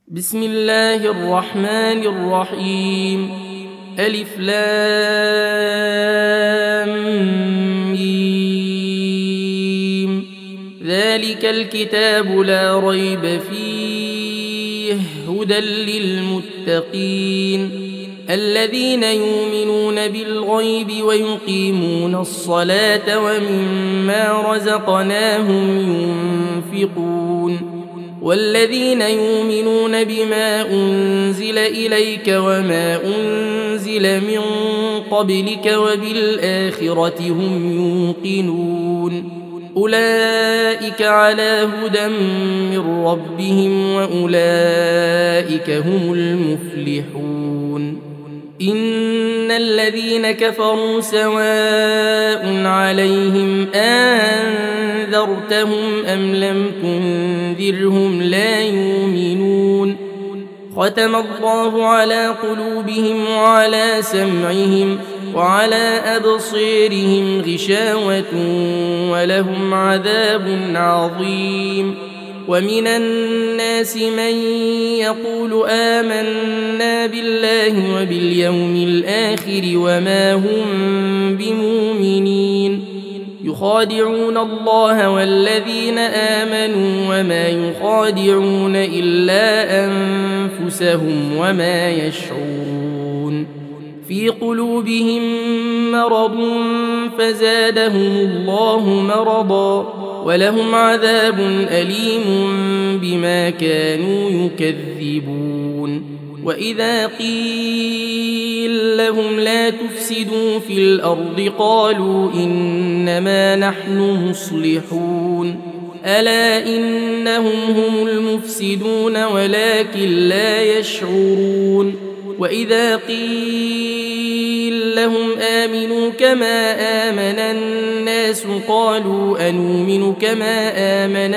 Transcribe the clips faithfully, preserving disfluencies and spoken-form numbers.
بسم الله الرحمن الرحيم. ألف لام ميم. ذلك الكتاب لا ريب فيه هدى للمتقين الذين يؤمنون بالغيب ويقيمون الصلاة ومما رزقناهم ينفقون والذين يؤمنون بما أنزل إليك وما أنزل من قبلك وبالآخرة هم يوقنون أولئك على هدى من ربهم وأولئك هم المفلحون. إن الذين كفروا سواء عليهم أنذرتهم أم لم تنذرهم لا يؤمنون. ختم الله على قلوبهم وعلى سمعهم وعلى أبصيرهم غشاوة ولهم عذاب عظيم. ومن الناس من يقول آمنا بالله وباليوم الآخر وما هم بمؤمنين يخادعون الله والذين آمنوا وما يخادعون إلا أنفسهم وما يشعرون. في قلوبهم مرض فزادهم الله مرضا ولهم عذاب أليم بما كانوا يكذبون. وإذا قيل لهم لا تفسدوا في الأرض قالوا إنما نحن مصلحون ألا إنهم هم المفسدون ولكن لا يشعرون. وإذا قيل لهم آمنوا كما آمن الناس قالوا أنؤمن كما آمن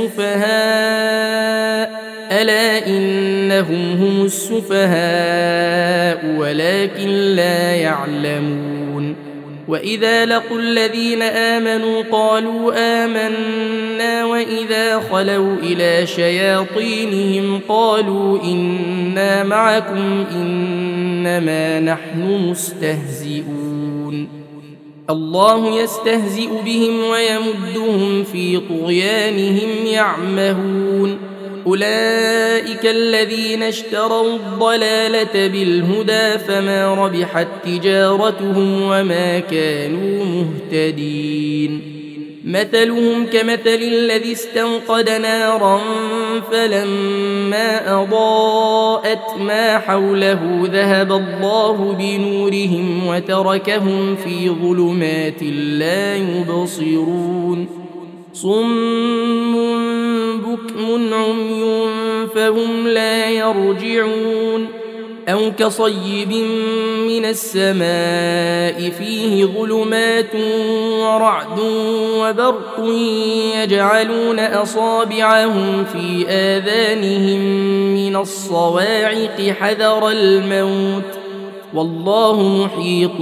السفهاء ألا إنهم هم السفهاء ولكن لا يعلمون. وإذا لقوا الذين آمنوا قالوا آمنا وإذا خلوا إلى شياطينهم قالوا إنا معكم إنما نحن مستهزئون. الله يستهزئ بهم ويمدهم في طغيانهم يعمهون. أولئك الذين اشتروا الضلالة بالهدى فما ربحت تجارتهم وما كانوا مهتدين. مثلهم كمثل الذي استوقد نارا فلما أضاءت ما حوله ذهب الله بنورهم وتركهم في ظلمات لا يبصرون. صم بكم عمي فهم لا يرجعون. أو كصيب من السماء فيه ظلمات ورعد وبرق يجعلون أصابعهم في آذانهم من الصواعق حذر الموت والله محيط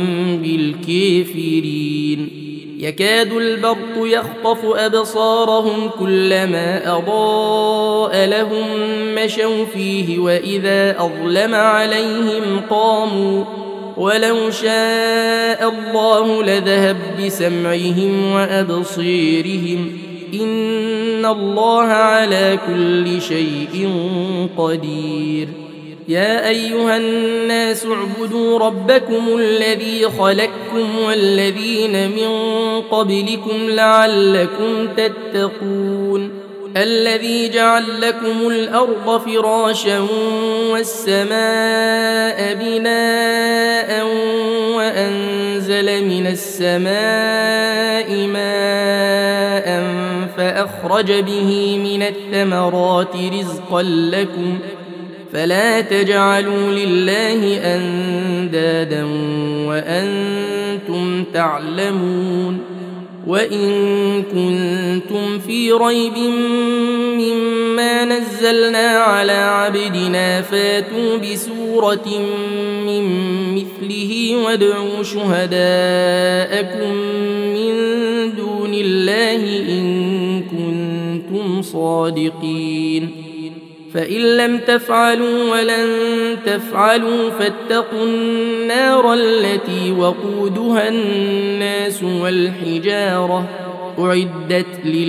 بالكافرين. يكاد البرق يخطف أبصارهم كلما أضاء لهم مشوا فيه وإذا أظلم عليهم قاموا ولو شاء الله لذهب بسمعهم وأبصيرهم إن الله على كل شيء قدير. يا أيها الناس اعبدوا ربكم الذي خلقكم والذين من قبلكم لعلكم تتقون. الذي جعل لكم الأرض فراشا والسماء بناء وأنزل من السماء ماء فأخرج به من الثمرات رزقا لكم فلا تجعلوا لله أندادا وأنتم تعلمون. وإن كنتم في ريب مما نزلنا على عبدنا فاتوا بسورة من مثله وادعوا شهداءكم من دون الله إن كنتم صادقين. فإن لم تفعلوا ولن تفعلوا فاتقوا النار التي وقودها الناس والحجارة أعدت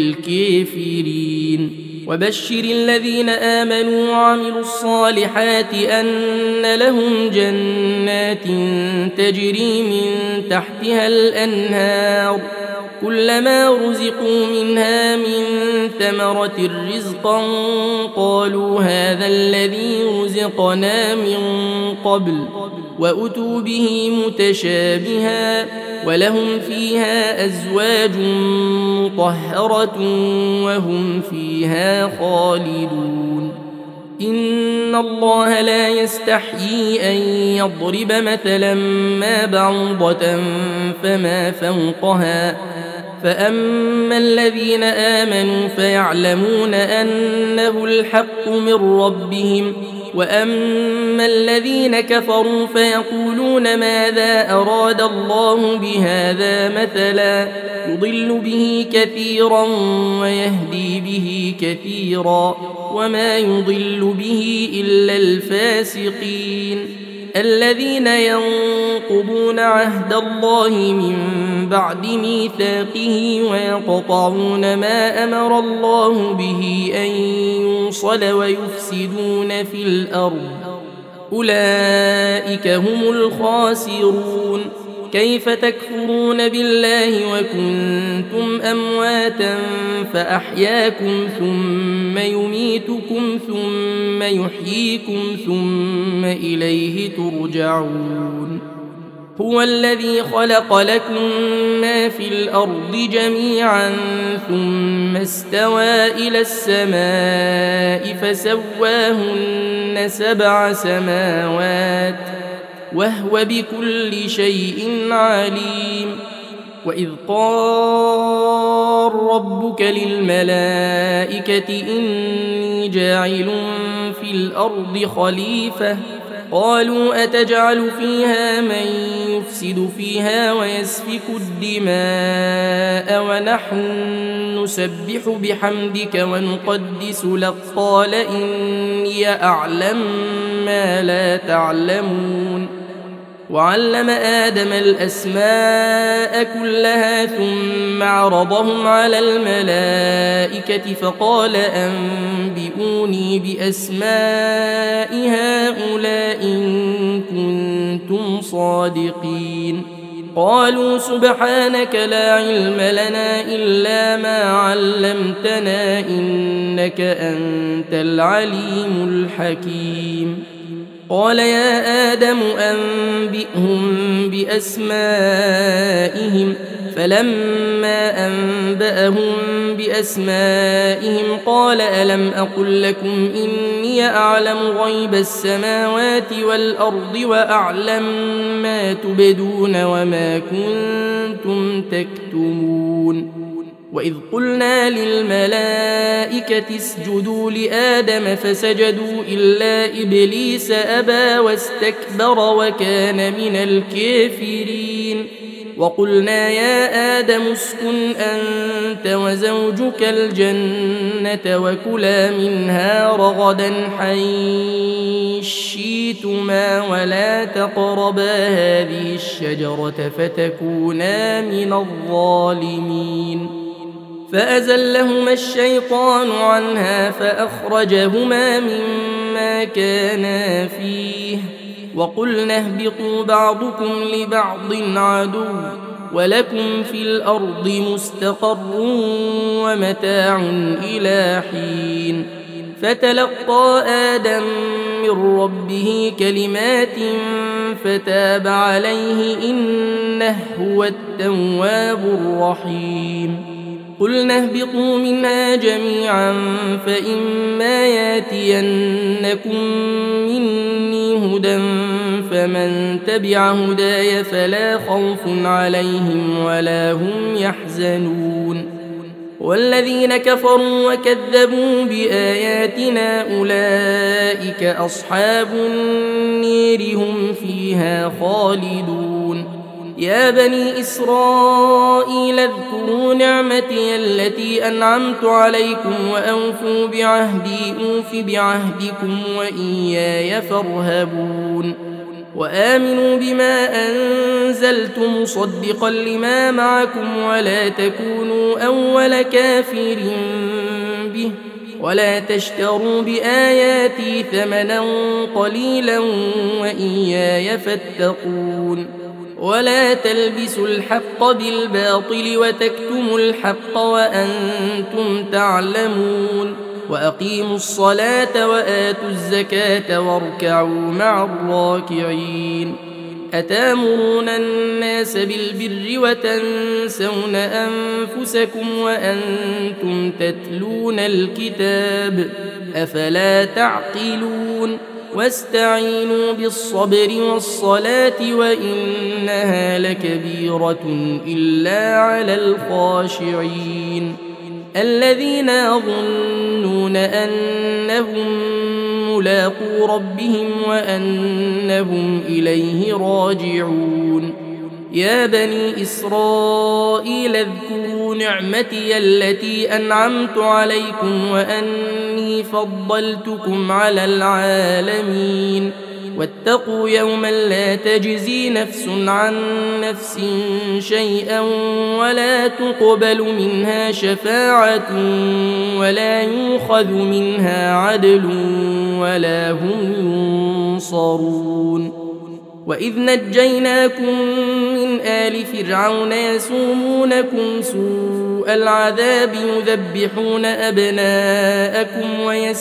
للكافرين وبشر الذين آمنوا وعملوا الصالحات أن لهم جنات تجري من تحتها الأنهار كلما رزقوا منها من ثمرة رزقا قالوا هذا الذي رزقنا من قبل وأتوا به متشابها ولهم فيها أزواج مطهرة وهم فيها خالدون إن الله لا يستحيي أن يضرب مثلا ما بعوضة فما فوقها فأما الذين آمنوا فيعلمون أنه الحق من ربهم وأما الذين كفروا فيقولون ماذا أراد الله بهذا مثلا يضل به كثيرا ويهدي به كثيرا وما يضل به إلا الفاسقين الذين ينقضون عهد الله من بعد ميثاقه ويقطعون ما أمر الله به أن يوصل ويفسدون في الأرض أولئك هم الخاسرون كيف تكفرون بالله وكنتم أمواتا فأحياكم ثم يميتكم ثم يحييكم ثم إليه ترجعون هو الذي خلق لكم ما في الأرض جميعا ثم استوى إلى السماء فسواهن سبع سماوات وهو بكل شيء عليم وإذ قال ربك للملائكة إني جاعل في الأرض خليفة قالوا أتجعل فيها من يفسد فيها ويسفك الدماء ونحن نسبح بحمدك ونقدس لك قال إني أعلم ما لا تعلمون وعلم آدم الأسماء كلها ثم عرضهم على الملائكة فقال أنبئوني بأسماء هؤلاء إن كنتم صادقين قالوا سبحانك لا علم لنا إلا ما علمتنا إنك أنت العليم الحكيم قال يا آدم أنبئهم بأسمائهم فلما أنبأهم بأسمائهم قال ألم أقل لكم إني أعلم غيب السماوات والأرض وأعلم ما تبدون وما كنتم تكتمون وإذ قلنا للملائكة اسجدوا لآدم فسجدوا إلا إبليس أبى واستكبر وكان من الكافرين وقلنا يا آدم اسكن أنت وزوجك الجنة وكلا منها رغدا حيث شئتما ولا تقربا هذه الشجرة فتكونا من الظالمين فأزلهما الشيطان عنها فأخرجهما مما كانا فيه وقلنا اهبطوا بعضكم لبعض عدو ولكم في الأرض مستقر ومتاع إلى حين فتلقى آدم من ربه كلمات فتاب عليه إنه هو التواب الرحيم قلنا اهبطوا منها جميعا فإما ياتينكم مني هدى فمن تبع هداي فلا خوف عليهم ولا هم يحزنون والذين كفروا وكذبوا بآياتنا أولئك أصحاب النير هم فيها خالدون يا بني إسرائيل اذكروا نعمتي التي أنعمت عليكم وأوفوا بعهدي أوف بعهدكم وإياي فارهبون وآمنوا بما أنزلت مصدقا لما معكم ولا تكونوا أول كافر به ولا تشتروا بآياتي ثمنا قليلا وإياي فاتقون ولا تلبسوا الحق بالباطل وتكتموا الحق وأنتم تعلمون وأقيموا الصلاة وآتوا الزكاة واركعوا مع الراكعين أتامرون الناس بالبر وتنسون أنفسكم وأنتم تتلون الكتاب أفلا تعقلون واستعينوا بالصبر والصلاة وإنها لكبيرة إلا على الخاشعين الذين يظنون أنهم ملاقو ربهم وأنهم إليه راجعون يا بني إسرائيل اذكروا نعمتي التي أنعمت عليكم وأني فضلتكم على العالمين واتقوا يوما لا تجزي نفس عن نفس شيئا ولا تقبل منها شفاعة ولا يؤخذ منها عدل ولا هم ينصرون وإذ نجيناكم من آل فرعون يسومونكم سوء العذاب يذبحون أبناءكم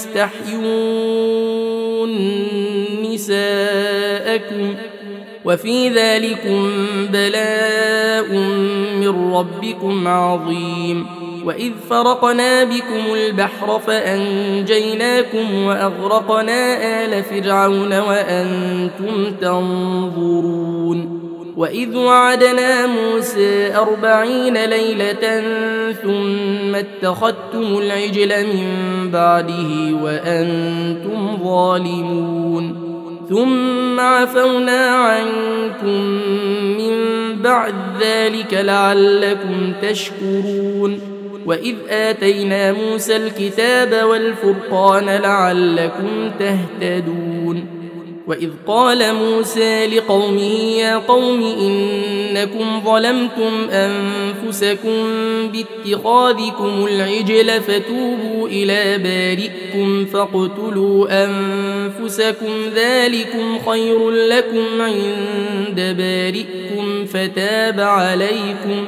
ويستحيون نساءكم وفي ذلكم بلاء من ربكم عظيم وإذ فرقنا بكم البحر فأنجيناكم وأغرقنا آل فرعون وأنتم تنظرون وإذ وعدنا موسى أربعين ليلة ثم اتخذتم العجل من بعده وأنتم ظالمون ثم عفونا عنكم من بعد ذلك لعلكم تشكرون وإذ آتينا موسى الكتاب والفرقان لعلكم تهتدون وإذ قال موسى لقومه يا قوم إنكم ظلمتم أنفسكم باتخاذكم العجل فتوبوا إلى بارئكم فاقتلوا أنفسكم ذلكم خير لكم عند بارئكم فتاب عليكم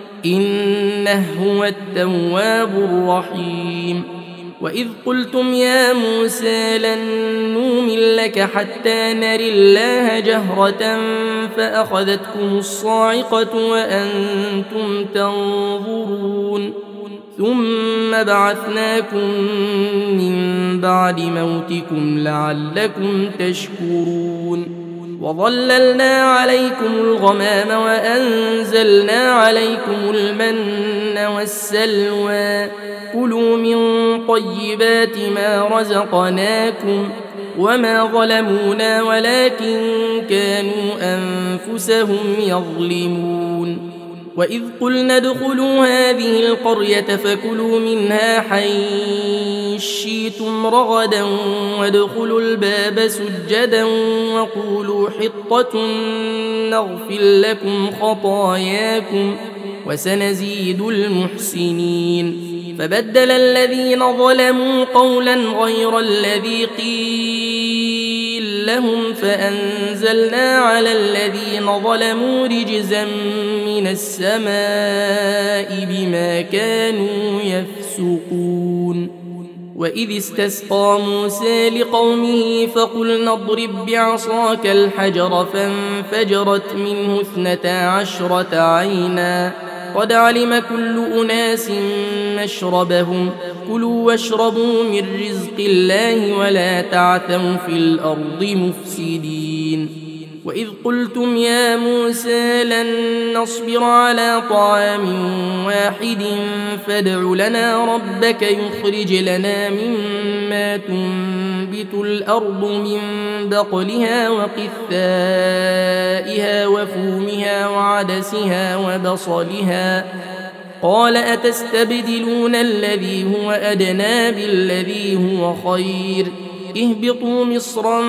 إنه هو التواب الرحيم وإذ قلتم يا موسى لن نؤمن لك حتى نري الله جهرة فأخذتكم الصاعقة وأنتم تنظرون ثم بعثناكم من بعد موتكم لعلكم تشكرون وظللنا عليكم الغمام وأنزلنا عليكم المن والسلوى كلوا من طيبات ما رزقناكم وما ظلمونا ولكن كانوا أنفسهم يظلمون وإذ قلنا ادخلوا هذه القرية فكلوا منها حيث شئتم رغدا وادخلوا الباب سجدا وقولوا حطة نغفر لكم خطاياكم وسنزيد المحسنين فبدل الذين ظلموا قولا غير الذي قيل لهم فأنزلنا على الذين ظلموا رجزا من السماء بما كانوا يفسقون وإذ استسقى موسى لقومه فقلنا اضرب بعصاك الحجر فانفجرت منه اثنتا عشرة عينا قد علم كل أناس مشربهم كلوا واشربوا من رزق الله ولا تعثوا في الأرض مفسدين وإذ قلتم يا موسى لن نصبر على طعام واحد فادع لنا ربك يخرج لنا مما تنبت الأرض من بقلها وقثائها وفومها وعدسها وبصلها قال أتستبدلون الذي هو أدنى بالذي هو خير اهبطوا مصرا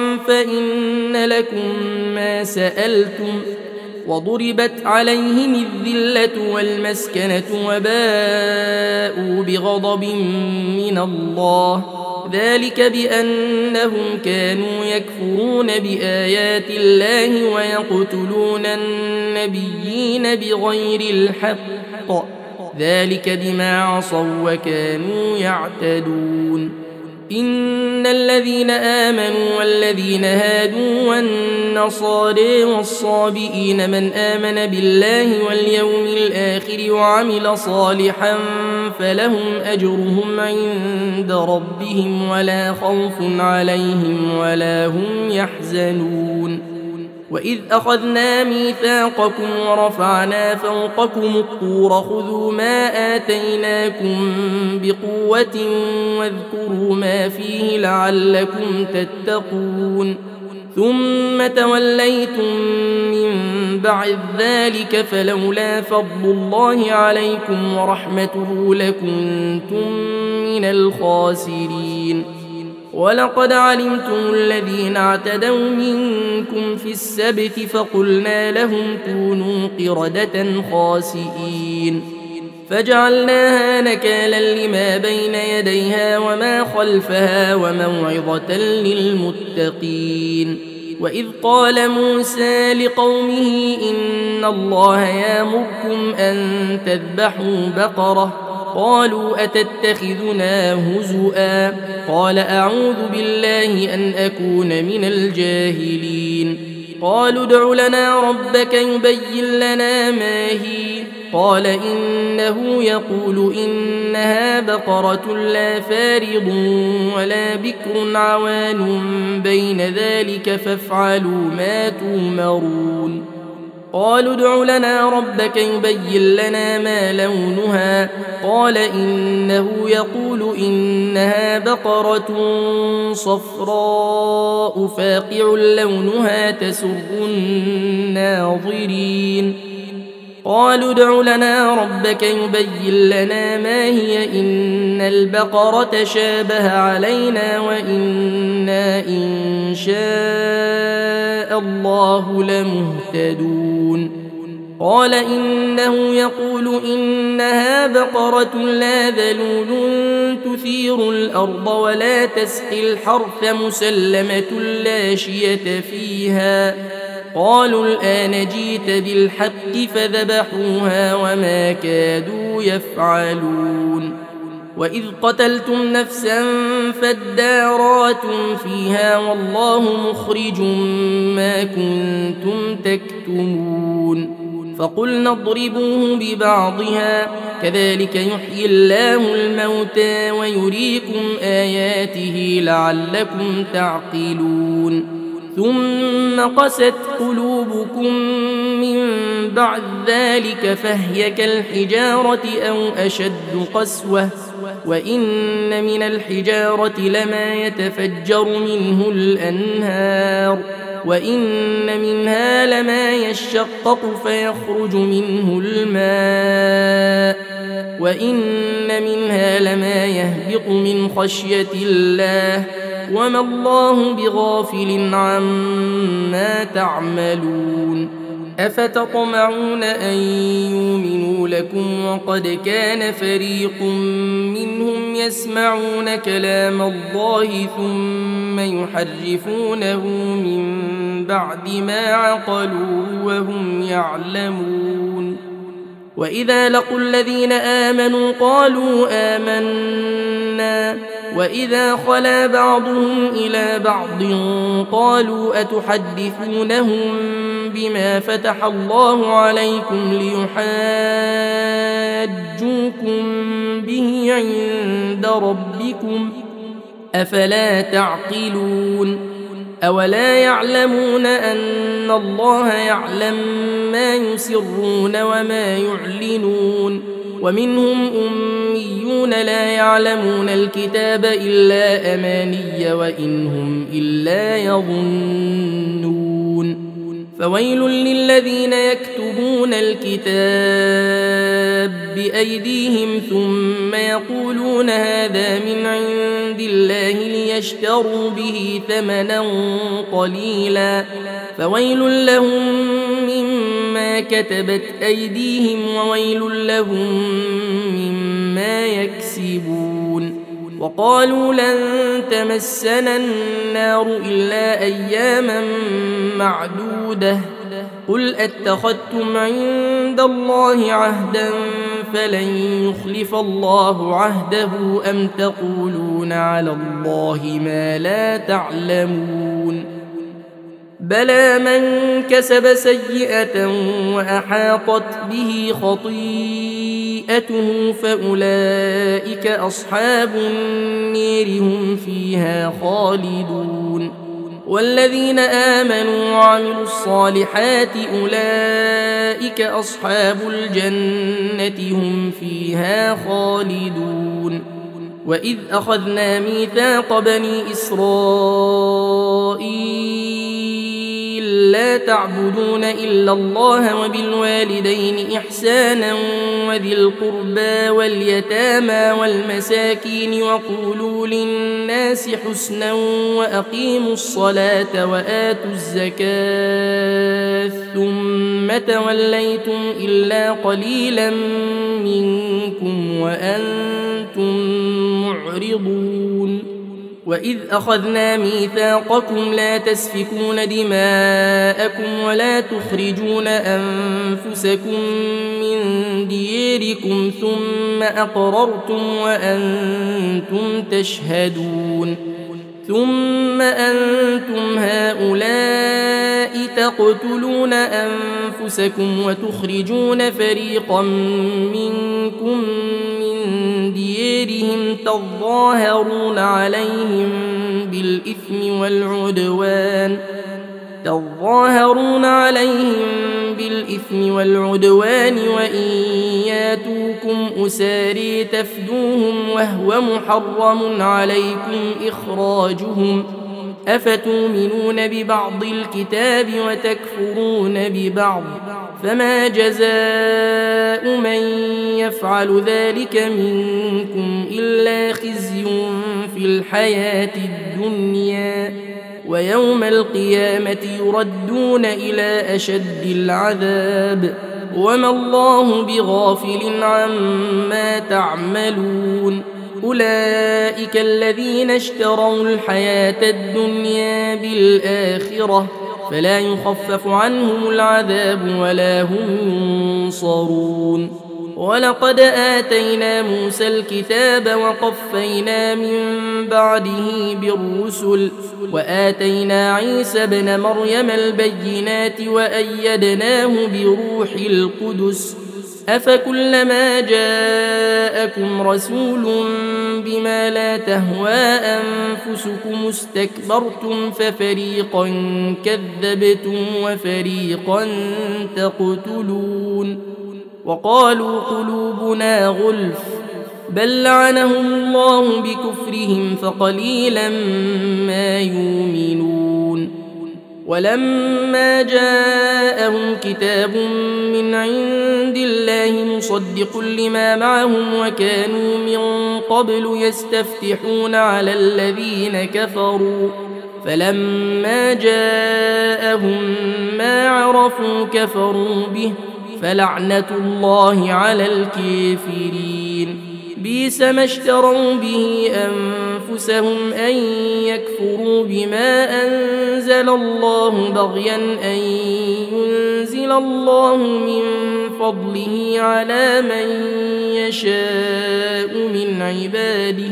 فإن لكم ما سألتم وضربت عليهم الذلة والمسكنة وباءوا بغضب من الله ذلك بأنهم كانوا يكفرون بآيات الله ويقتلون النبيين بغير الحق ذلك بما عصوا وكانوا يعتدون إن الذين آمنوا والذين هادوا والنصارى والصابئين من آمن بالله واليوم الآخر وعمل صالحا فلهم أجرهم عند ربهم ولا خوف عليهم ولا هم يحزنون وإذ أخذنا ميثاقكم ورفعنا فوقكم الطور خذوا ما آتيناكم بقوة واذكروا ما فيه لعلكم تتقون ثم توليتم من بعد ذلك فلولا فضل الله عليكم ورحمته لكنتم من الخاسرين ولقد علمتم الذين اعتدوا منكم في السبت فقلنا لهم كونوا قردة خاسئين فجعلناها نكالا لما بين يديها وما خلفها وموعظة للمتقين وإذ قال موسى لقومه إن الله يأمركم أن تذبحوا بقرة قالوا أتتخذنا هزؤا قال أعوذ بالله أن أكون من الجاهلين قالوا ادع لنا ربك يبين لنا ما هي قال إنه يقول إنها بقرة لا فارض ولا بكر عوان بين ذلك فافعلوا ما تؤمرون قالوا ادع لنا ربك يبين لنا ما لونها قال إنه يقول إنها بقرة صفراء فاقع لونها تسر الناظرين قالوا ادع لنا ربك يبين لنا ما هي إن البقرة شابه علينا وإنا إن شاء الله لمهتدون قال إنه يقول إنها بقرة لا ذلول تثير الأرض ولا تسقي الحرث مسلمة لا شية فيها قالوا الآن جيت بالحق فذبحوها وما كادوا يفعلون وإذ قتلتم نفسا فادارأتم فيها والله مخرج ما كنتم تكتمون فقلنا اضربوه ببعضها كذلك يحيي الله الموتى ويريكم آياته لعلكم تعقلون ثم قست قلوبكم من بعد ذلك فهي كالحجارة أو أشد قسوة وإن من الحجارة لما يتفجر منه الأنهار وإن منها لما يشقق فيخرج منه الماء وإن منها لما يهبط من خشية الله وما الله بغافل عما تعملون أفتطمعون أن يؤمنوا لكم وقد كان فريق منهم يسمعون كلام الله ثم يحرفونه من بعد ما عقلوه وهم يعلمون وإذا لقوا الذين آمنوا قالوا آمنا وإذا خلا بعضهم إلى بعض قالوا أتحدثونهم بما فتح الله عليكم ليحاجوكم به عند ربكم أفلا تعقلون أولا يعلمون أن الله يعلم ما يسرون وما يعلنون ومنهم أميون لا يعلمون الكتاب إلا أماني وإن هم إلا يظنون فويل للذين يكتبون الكتاب بأيديهم ثم يقولون هذا من عند الله ليشتروا به ثمنا قليلا فويل لهم مما كتبت أيديهم وويل لهم مما يكسبون وقالوا لن تمسنا النار إلا أياما معدودة قل أتخذتم عند الله عهدا فلن يخلف الله عهده أم تقولون على الله ما لا تعلمون بلى من كسب سيئة وأحاطت به خطيئته فأولئك أصحاب النير هم فيها خالدون والذين آمنوا وعملوا الصالحات أولئك أصحاب الجنة هم فيها خالدون وإذ أخذنا ميثاق بني إسرائيل لا تعبدون إلا الله وبالوالدين إحسانا وذي القربى واليتامى والمساكين وقولوا للناس حسنا وأقيموا الصلاة وآتوا الزكاة ثم توليتم إلا قليلا منكم وأنتم معرضون وإذ أخذنا ميثاقكم لا تسفكون دماءكم ولا تخرجون أنفسكم من ديركم ثم أقررتم وأنتم تشهدون ثم أنتم هؤلاء تقتلون أنفسكم وتخرجون فريقا منكم من ديرهم تظاهرون عليهم بالإثم والعدوان تظاهرون عليهم بالإثم والعدوان وإن ياتوكم أساري تفدوهم وهو محرم عليكم إخراجهم أفتؤمنون ببعض الكتاب وتكفرون ببعض فما جزاء من يفعل ذلك منكم إلا خزي في الحياة الدنيا ويوم القيامة يردون إلى أشد العذاب وما الله بغافل عما تعملون أولئك الذين اشتروا الحياة الدنيا بالآخرة فلا يخفف عنهم العذاب ولا هم ينصرون ولقد آتينا موسى الكتاب وقفينا من بعده بالرسل وآتينا عيسى ابن مريم البينات وأيدناه بروح القدس أفكلما جاءكم رسول بما لا تهوى أنفسكم استكبرتم ففريقا كذبتم وفريقا تقتلون وقالوا قلوبنا غلف بل لعنهم الله بكفرهم فقليلا ما يؤمنون ولما جاءهم كتاب من عند الله مصدق لما معهم وكانوا من قبل يستفتحون على الذين كفروا فلما جاءهم ما عرفوا كفروا به فلعنة الله على الكافرين بئس ما اشتروا به أنفسهم أن يكفروا بما أنزل الله بغيا أن ينزل الله من فضله على من يشاء من عباده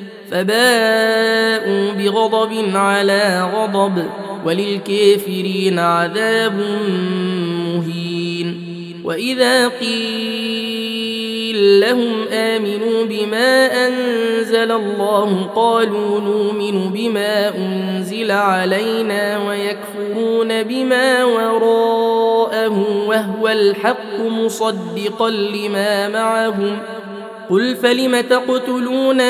فباءوا بغضب على غضب وللكافرين عذاب مهين وإذا قيل قيل لهم آمنوا بما أنزل الله قالوا نؤمن بما أنزل علينا ويكفرون بما وراءه وهو الحق مصدقا لما معهم قل فلم تقتلون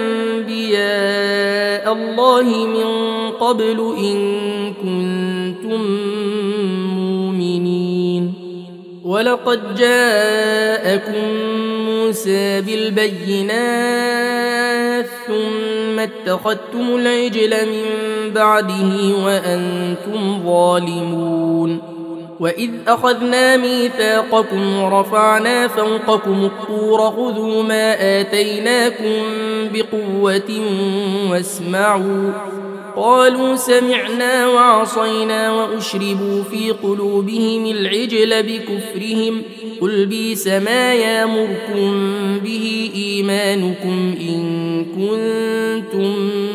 أنبياء الله من قبل إن كنتم مؤمنين ولقد جاءكم موسى بالبينات ثم اتخذتم العجل من بعده وأنتم ظالمون وإذ أخذنا ميثاقكم ورفعنا فوقكم الطور خذوا ما آتيناكم بقوة واسمعوا قالوا سمعنا وعصينا وأشربوا في قلوبهم العجل بكفرهم قل بئس ما يأمركم به إيمانكم إن كنتم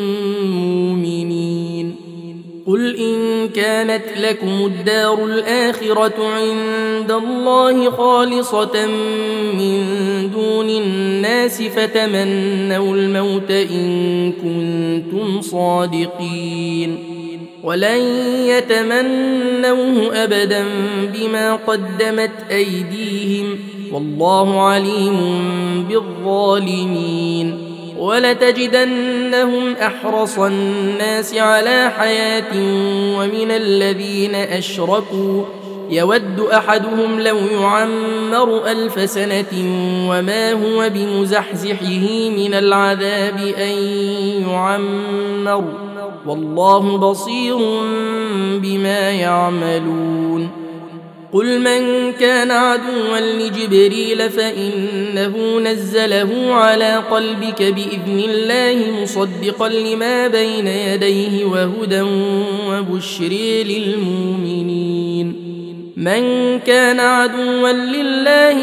مؤمنين قل إن كانت لكم الدار الآخرة عند الله خالصة من دون الناس فتمنوا الموت إن كنتم صادقين ولن يتمنوه أبدا بما قدمت أيديهم والله عليم بالظالمين ولتجدنهم أحرص الناس على حياة ومن الذين أشركوا يود أحدهم لو يعمر ألف سنة وما هو بمزحزحه من العذاب أن يعمر والله بصير بما يعملون قل من كان عدوا لجبريل فإنه نزله على قلبك بإذن الله مصدقا لما بين يديه وهدى وبشر للمؤمنين من كان عدوا لله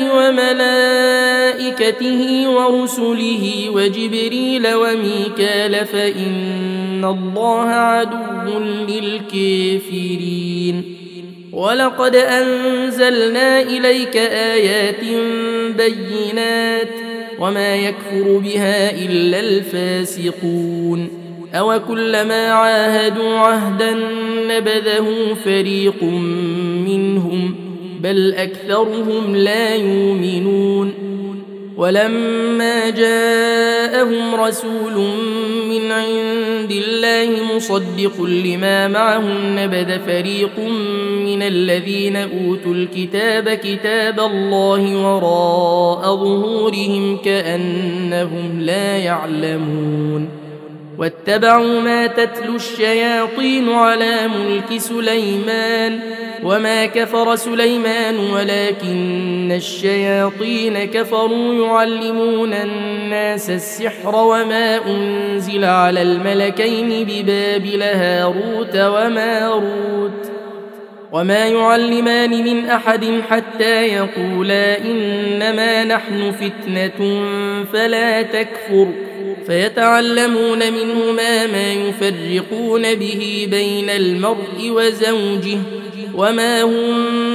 وملائكته ورسله وجبريل وميكال فإن الله عدو للكافرين ولقد أنزلنا إليك آيات بينات وما يكفر بها إلا الفاسقون أوكلما عاهدوا عهدا نبذه فريق منهم بل أكثرهم لا يؤمنون ولما جاءهم رسول من عند الله مصدق لما معهم نبذ فريق من الذين أوتوا الكتاب كتاب الله وراء ظهورهم كأنهم لا يعلمون واتبعوا ما تتلو الشياطين على ملك سليمان وما كفر سليمان ولكن الشياطين كفروا يعلمون الناس السحر وما أنزل على الملكين ببابل هاروت وماروت وما يعلمان من أحد حتى يقولا إنما نحن فتنة فلا تكفر فيتعلمون منهما ما يفرقون به بين المرء وزوجه وما هم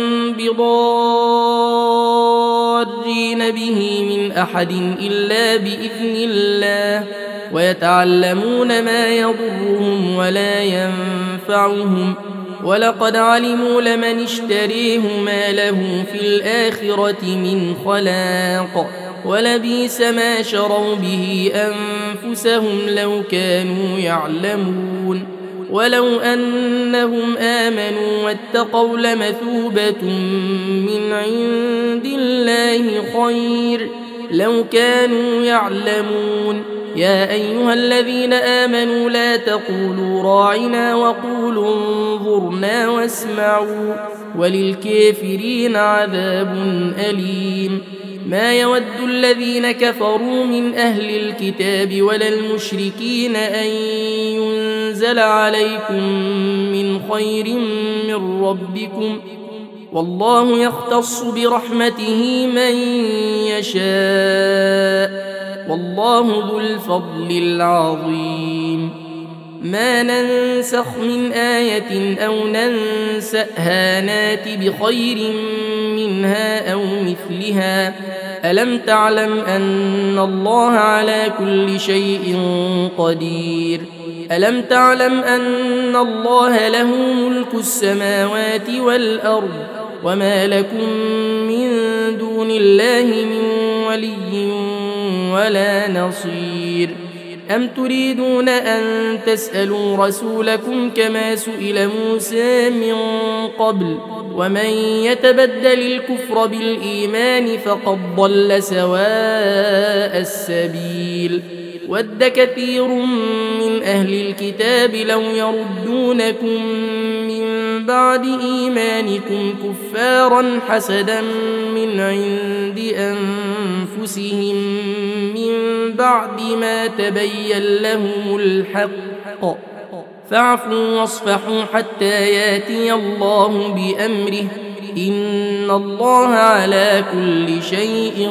بضارين به من أحد إلا بإذن الله ويتعلمون ما يضرهم ولا ينفعهم ولقد علموا لمن اشتريه ما له في الآخرة من خلاق ولبئس ما شروا به أنفسهم لو كانوا يعلمون ولو أنهم آمنوا واتقوا لمثوبة من عند الله خير لو كانوا يعلمون يا أيها الذين آمنوا لا تقولوا راعنا وقولوا انظرنا واسمعوا وللكافرين عذاب أليم ما يود الذين كفروا من أهل الكتاب ولا المشركين أن ينزل عليكم من خير من ربكم والله يختص برحمته من يشاء والله ذو الفضل العظيم ما ننسخ من آية أو ننسأها نات بخير منها أو مثلها ألم تعلم أن الله على كل شيء قدير ألم تعلم أن الله له ملك السماوات والأرض وما لكم من دون الله من ولي ولا نصير أم تريدون أن تسألوا رسولكم كما سئل موسى من قبل ومن يتبدل الكفر بالإيمان فقد ضل سواء السبيل ود كثير من أهل الكتاب لو يردونكم من بعد إيمانكم كفارا حسدا من عند أنفسهم من بعد ما تبين لهم الحق فاعفوا واصفحوا حتى ياتي الله بأمره إن الله على كل شيء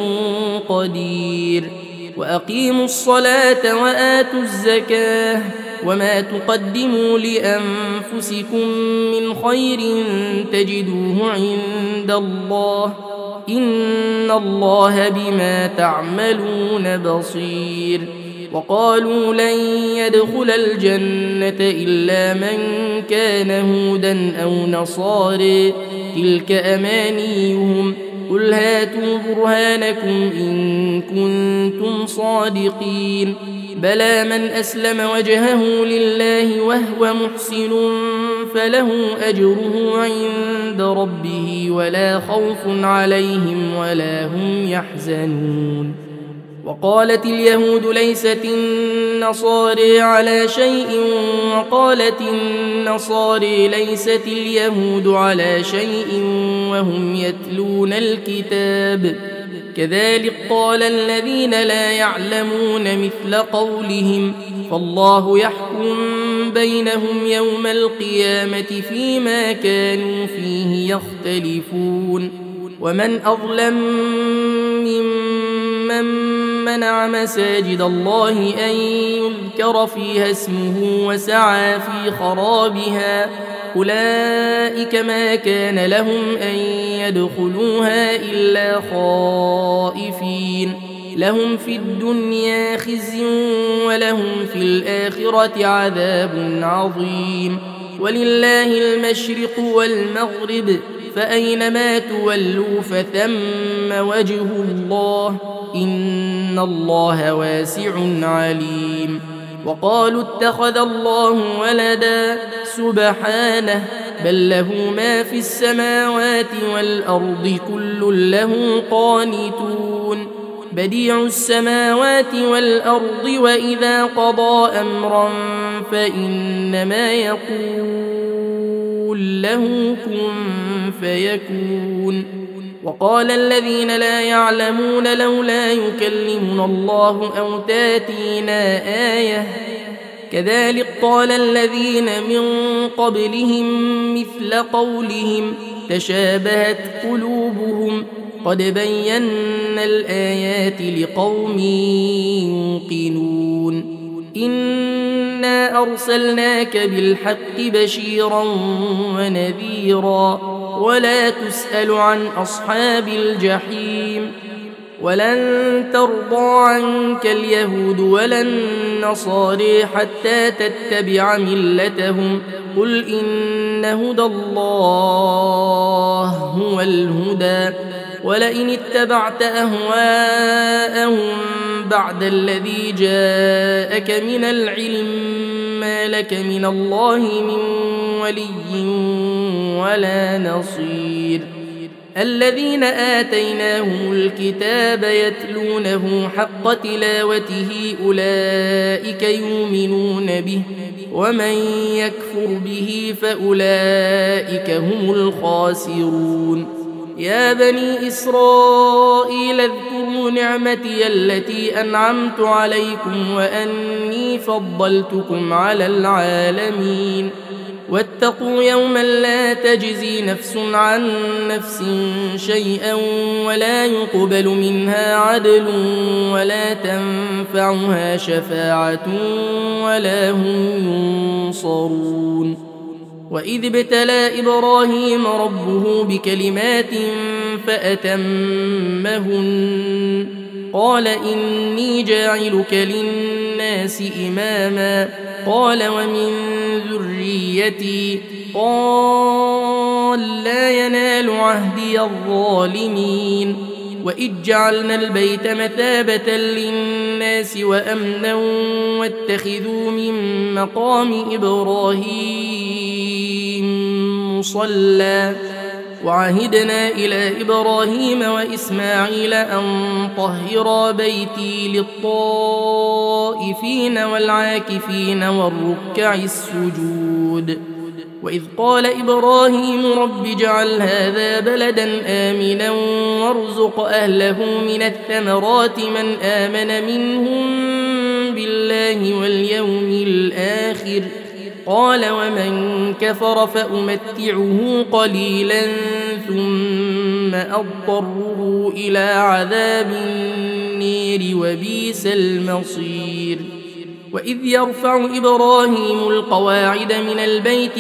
قدير وأقيموا الصلاة وآتوا الزكاة وما تقدموا لأنفسكم من خير تجدوه عند الله إن الله بما تعملون بصير وقالوا لن يدخل الجنة إلا من كان هودا أو نصارى تلك أمانيهم قل هاتوا برهانكم إن كنتم صادقين بلى من أسلم وجهه لله وهو محسن فله أجره عند ربه ولا خوف عليهم ولا هم يحزنون وقالت اليهود ليست النصارى على شيء وقالت النصارى ليست اليهود على شيء وهم يتلون الكتاب كذلك قال الذين لا يعلمون مثل قولهم فالله يحكم بينهم يوم القيامة فيما كانوا فيه يختلفون ومن أظلم ممن منع مساجد الله أن يذكر فيها اسمه وسعى في خرابها أولئك ما كان لهم أن يدخلوها إلا خائفين لهم في الدنيا خزي ولهم في الآخرة عذاب عظيم ولله المشرق والمغرب فأينما تولوا فثم وجه الله إن الله واسع عليم وقالوا اتخذ الله ولدا سبحانه بل له ما في السماوات والأرض كل له قانتون بديع السماوات والأرض وإذا قضى أمرا فإنما يقول له كن فيكون وقال الذين لا يعلمون لولا يكلمنا الله أو تاتينا آية كذلك قال الذين من قبلهم مثل قولهم تشابهت قلوبهم قد بينا الآيات لقوم يوقنون إنا أرسلناك بالحق بشيرا ونذيرا ولا تسأل عن أصحاب الجحيم ولن ترضى عنك اليهود ولا النصارى حتى تتبع ملتهم قل إن هدى الله هو الهدى ولئن اتبعت أهواءهم بعد الذي جاءك من العلم ما لك من الله من ولي ولا نصير الذين آتيناهم الكتاب يتلونه حق تلاوته أولئك يؤمنون به ومن يكفر به فأولئك هم الخاسرون يا بني إسرائيل اذكروا نعمتي التي أنعمت عليكم وأني فضلتكم على العالمين واتقوا يوما لا تجزي نفس عن نفس شيئا ولا يقبل منها عدل ولا تنفعها شفاعة ولا هم ينصرون وإذ ابتلى إبراهيم ربه بكلمات فأتمهن قال إني جاعلك للناس إماما قال ومن ذريتي قال لا ينال عهدي الظالمين وإذ جعلنا البيت مثابة للناس وأمنا واتخذوا من مقام إبراهيم مصلى وعهدنا إلى إبراهيم وإسماعيل أن طهرا بيتي للطائفين والعاكفين والركع السجود وإذ قال إبراهيم رب اجعل هذا بلدا آمنا وارزق أهله من الثمرات من آمن منهم بالله واليوم الآخر قال ومن كفر فأمتعه قليلا ثم أضطره إلى عذاب النير وبئس المصير وإذ يرفع إبراهيم القواعد من البيت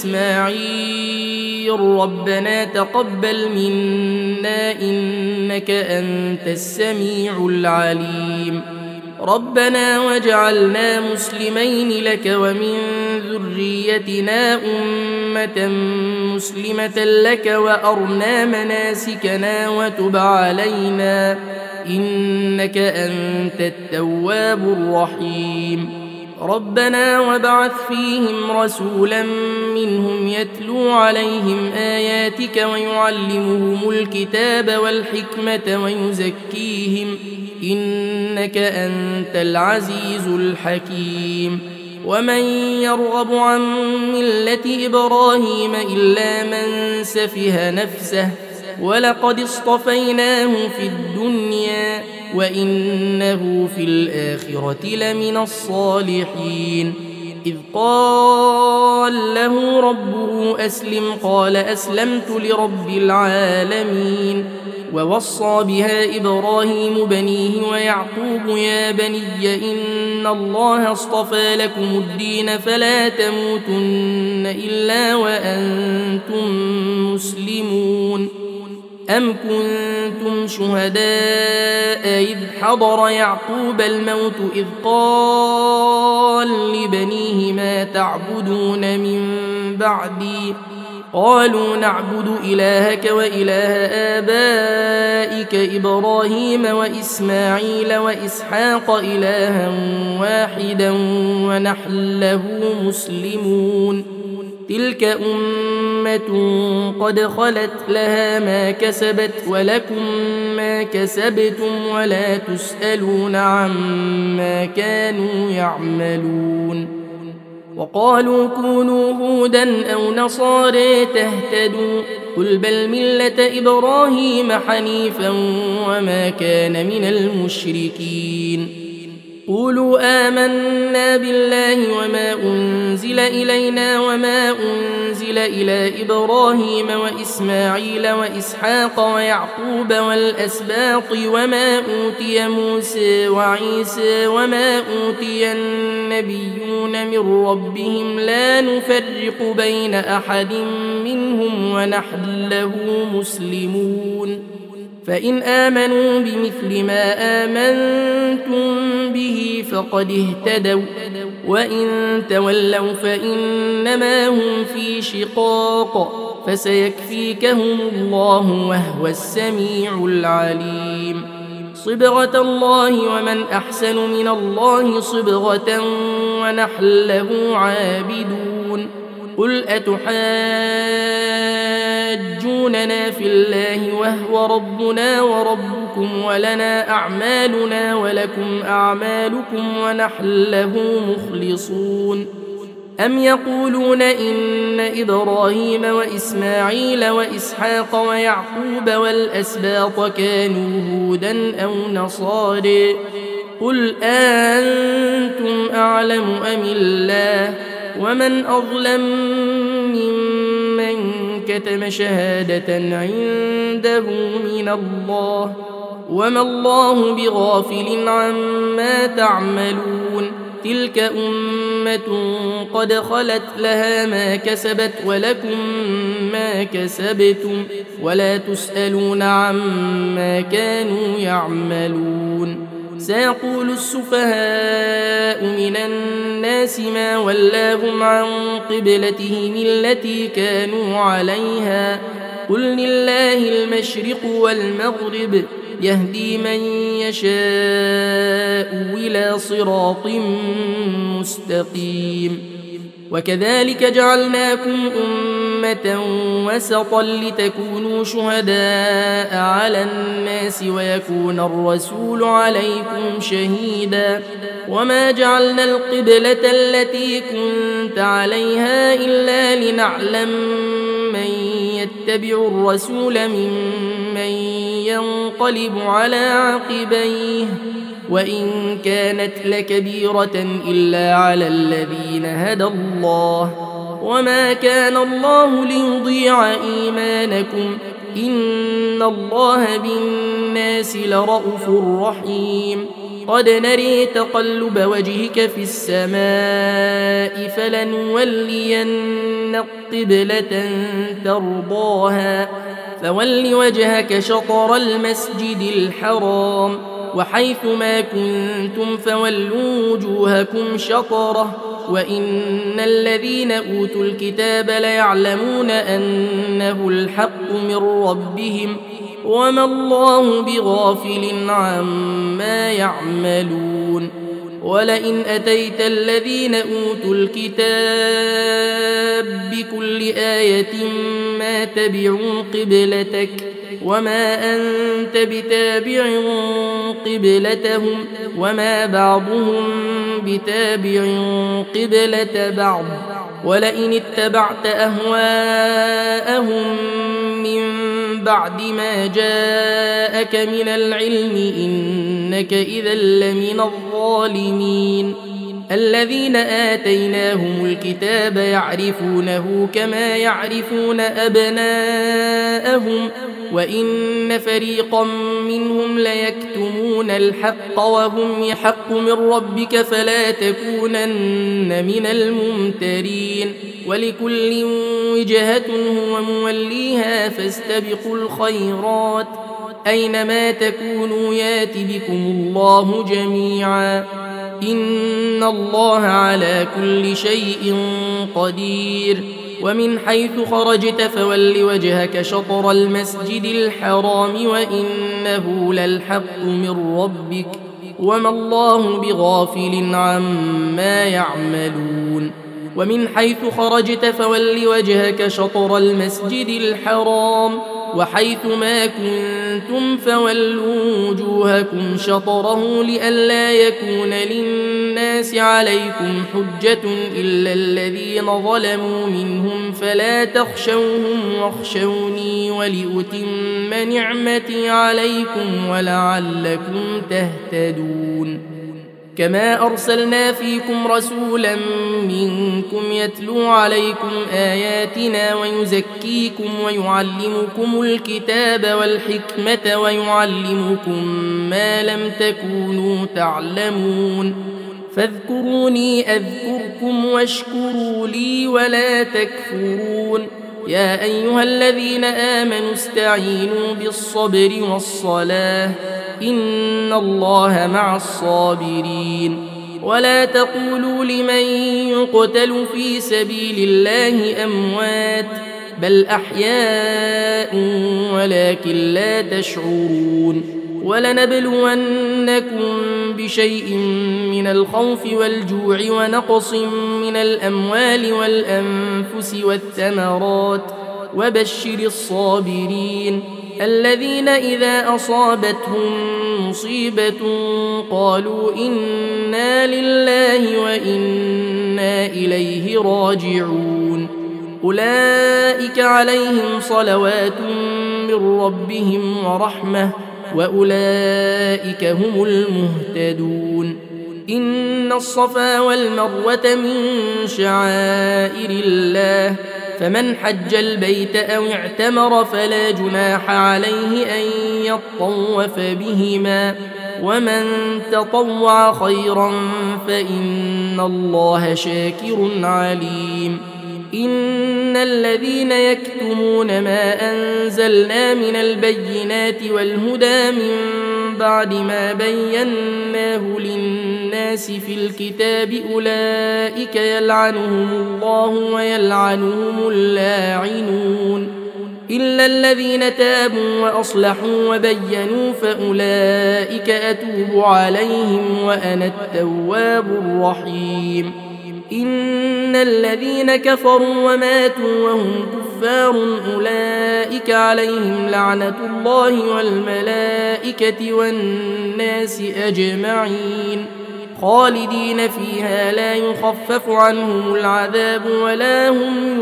وإسماعيل ربنا تقبل منا إنك أنت السميع العليم ربنا واجعلنا مسلمين لك ومن ذريتنا أمة مسلمة لك وأرنا مناسكنا وتب علينا إنك أنت التواب الرحيم ربنا وابعث فيهم رسولا منهم يتلو عليهم آياتك ويعلمهم الكتاب والحكمة ويزكيهم إنك أنت العزيز الحكيم ومن يرغب عن ملة إبراهيم إلا من سفه نفسه ولقد اصطفيناه في الدنيا وإنه في الآخرة لمن الصالحين إذ قال له ربه أسلم قال أسلمت لرب العالمين ووصى بها إبراهيم بنيه ويعقوب يا بني إن الله اصطفى لكم الدين فلا تموتن إلا وأنتم مسلمون أم كنتم شهداء إذ حضر يعقوب الموت إذ قال لبنيه ما تعبدون من بعدي قالوا نعبد إلهك وإله آبائك إبراهيم وإسماعيل وإسحاق إلها واحدا ونحن له مسلمون تلك أمة قد خلت لها ما كسبت ولكم ما كسبتم ولا تسألون عما كانوا يعملون وقالوا كونوا هودا أو نصارى تهتدوا قل بل ملة إبراهيم حنيفا وما كان من المشركين قولوا آمنا بالله وما أنزل إلينا وما أنزل إلى إبراهيم وإسماعيل وإسحاق ويعقوب والأسباط وما أوتي موسى وعيسى وما أوتي النبيون من ربهم لا نفرق بين أحد منهم ونحن له مسلمون فإن آمنوا بمثل ما آمنتم به فقد اهتدوا وإن تولوا فإنما هم في شقاق فسيكفيكهم الله وهو السميع العليم صبغة الله ومن أحسن من الله صبغة ونحن له عابدون قل أتحاجوننا في الله وهو ربنا وربكم ولنا أعمالنا ولكم أعمالكم ونحن له مخلصون أم يقولون إن إبراهيم وإسماعيل وإسحاق ويعقوب والأسباط كانوا هودا أو نصارى قل أنتم أعلم أم الله ومن أظلم ممن كتم شهادة عنده من الله وما الله بغافل عما تعملون تلك أمة قد خلت لها ما كسبت ولكم ما كسبتم ولا تسألون عما كانوا يعملون سيقول السفهاء من الناس ما ولاهم عن قبلتهم التي كانوا عليها قل لله المشرق والمغرب يهدي من يشاء إلى صراط مستقيم وكذلك جعلناكم أمة وسطا لتكونوا شهداء على الناس ويكون الرسول عليكم شهيدا وما جعلنا القبلة التي كنت عليها إلا لنعلم من يتبع الرسول ممن ينقلب على عقبيه وإن كانت لكبيرة إلا على الذين هدى الله وما كان الله ليضيع إيمانكم إن الله بالناس لرءوف رحيم قد نري تقلب وجهك في السماء فلنولينك قبلة ترضاها فول وجهك شطر المسجد الحرام وحيث ما كنتم فولوا وجوهكم شطره وإن الذين أوتوا الكتاب ليعلمون أنه الحق من ربهم وما الله بغافل عما يعملون ولئن أتيت الذين أوتوا الكتاب بكل آية ما تبعوا قبلتك وما أنت بتابع قبلتهم وما بعضهم بتابع قبلة بعض ولئن اتبعت أهواءهم من بعد ما جاءك من العلم إنك إذا لمن الظالمين الذين آتيناهم الكتاب يعرفونه كما يعرفون أبناءهم وإن فريقا منهم ليكتمون الحق وهم يحق من ربك فلا تكونن من الممترين ولكل وجهة هو موليها فاستبقوا الخيرات أينما تكونوا يات بكم الله جميعا إن الله على كل شيء قدير ومن حيث خرجت فول وجهك شطر المسجد الحرام وإنه للحق من ربك وما الله بغافل عما يعملون ومن حيث خرجت فول وجهك شطر المسجد الحرام وحيث ما كنتم فولوا وجوهكم شطره لئلا يكون للناس عليكم حجة إلا الذين ظلموا منهم فلا تخشوهم واخشوني ولأتم نعمتي عليكم ولعلكم تهتدون كما أرسلنا فيكم رسولا منكم يتلو عليكم آياتنا ويزكيكم ويعلمكم الكتاب والحكمة ويعلمكم ما لم تكونوا تعلمون فاذكروني أذكركم واشكروا لي ولا تكفرون يا أيها الذين آمنوا استعينوا بالصبر والصلاة إن الله مع الصابرين ولا تقولوا لمن يقتل في سبيل الله أموات بل أحياء ولكن لا تشعرون ولنبلونكم بشيء من الخوف والجوع ونقص من الأموال والأنفس والثمرات وبشر الصابرين الذين إذا أصابتهم مصيبة قالوا إنا لله وإنا إليه راجعون أولئك عليهم صلوات من ربهم ورحمة وأولئك هم المهتدون إن الصفا والمروة من شعائر الله فمن حج البيت أو اعتمر فلا جناح عليه أن يطوف بهما ومن تطوع خيرا فإن الله شاكر عليم إن الذين يكتمون ما أنزلنا من البينات والهدى من بعد ما بيناه للناس في الكتاب أولئك يلعنهم الله ويلعنهم اللاعنون إلا الذين تابوا وأصلحوا وبينوا فأولئك أتوب عليهم وأنا التواب الرحيم إن الذين كفروا وماتوا وهم كفار أولئك عليهم لعنة الله والملائكة والناس أجمعين خالدين فيها لا يخفف عنهم العذاب ولا هم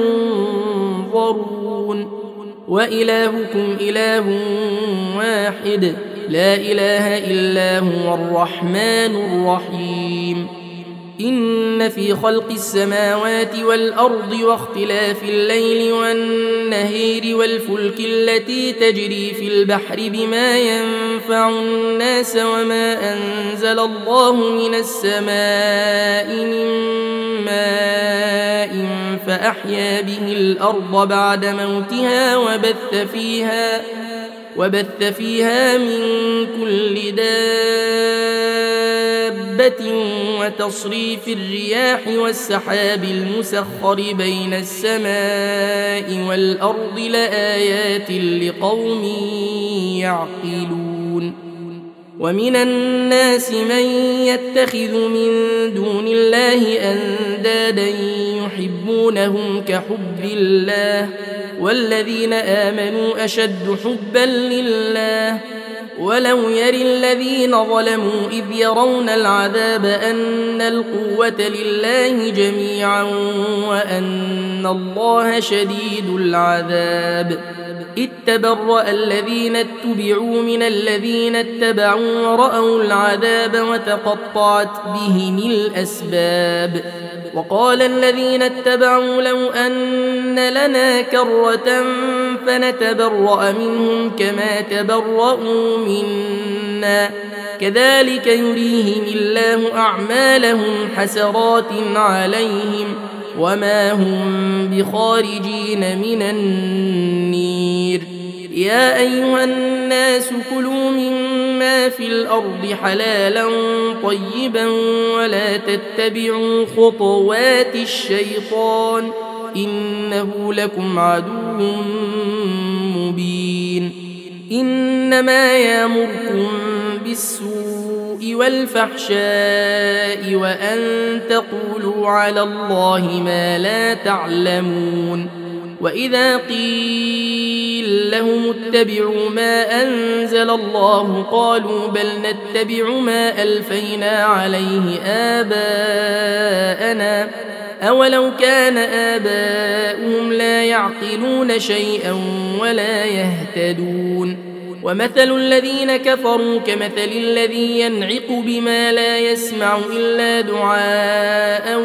ينظرون وإلهكم إله واحد لا إله إلا هو الرحمن الرحيم إن في خلق السماوات والأرض واختلاف الليل والنهار والفلك التي تجري في البحر بما ينفع الناس وما أنزل الله من السماء من ماء فأحيا به الأرض بعد موتها وبث فيها وبث فيها من كل دابة وتصريف الرياح والسحاب المسخر بين السماء والأرض لآيات لقوم يعقلون ومن الناس من يتخذ من دون الله أندادا يحبونهم كحب الله والذين آمنوا أشد حبا لله ولو يري الذين ظلموا إذ يرون العذاب أن القوة لله جميعا وأن الله شديد العذاب إذ تبرأ الذين اتبعوا من الذين اتبعوا ورأوا العذاب وتقطعت بهم الأسباب وقال الذين اتبعوا لو أن لنا كرة فنتبرأ منهم كما تبرأوا منا كذلك يريهم الله أعمالهم حسرات عليهم وما هم بخارجين من النير يا أيها الناس كلوا مما في الأرض حلالا طيبا ولا تتبعوا خطوات الشيطان إنه لكم عدو مبين إنما يأمركم بالسوء والفحشاء وأن تقولوا على الله ما لا تعلمون وإذا قيل لهم اتبعوا ما أنزل الله قالوا بل نتبع ما ألفينا عليه آباءنا أولو كان آباؤهم لا يعقلون شيئا ولا يهتدون ومثل الذين كفروا كمثل الذي ينعق بما لا يسمع إلا دعاء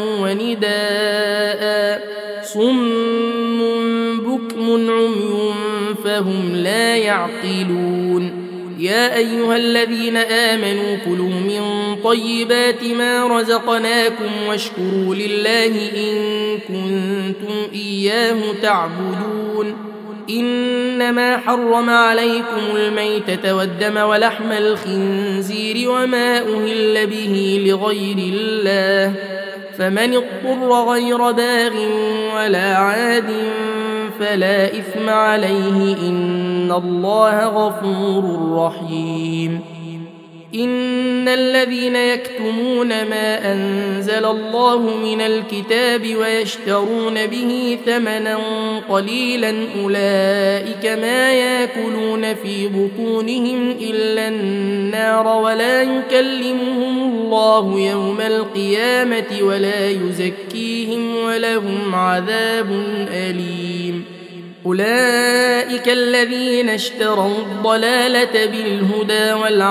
ونداء صم بكم عمي فهم لا يعقلون يا أيها الذين آمنوا كلوا من طيبات ما رزقناكم واشكروا لله إن كنتم إياه تعبدون إنما حرم عليكم الميتة والدم ولحم الخنزير وما أهل به لغير الله فمن اضطر غير باغ ولا عاد فلا إثم عليه إن الله غفور رحيم إن الذين يكتمون ما أنزل الله من الكتاب ويشترون به ثمنا قليلا أولئك ما يأكلون في بطونهم إلا النار ولا يكلمهم الله يوم القيامة ولا يزكيهم ولهم عذاب أليم أولئك الذين اشتروا الضلالة بالهدى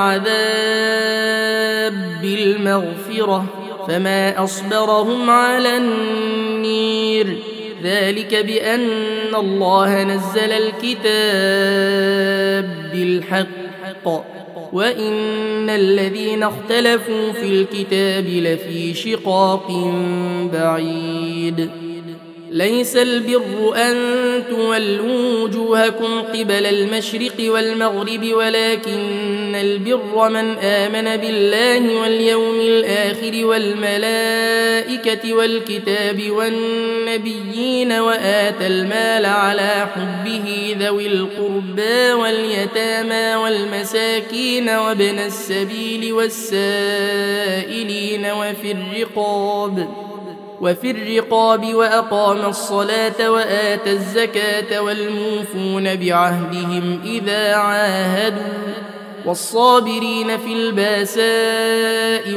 والعذاب بالمغفرة فما أصبرهم على النير ذلك بأن الله نزل الكتاب بالحق وإن الذين اختلفوا في الكتاب لفي شقاق بعيد. ليس البر أن تولوا وجوهكم قبل المشرق والمغرب ولكن البر من آمن بالله واليوم الآخر والملائكة والكتاب والنبيين وآتى المال على حبه ذوي القربى واليتامى والمساكين وابن السبيل والسائلين وفي الرقاب وفي الرقاب وأقام الصلاة وآتى الزكاة والموفون بعهدهم إذا عاهدوا والصابرين في الباساء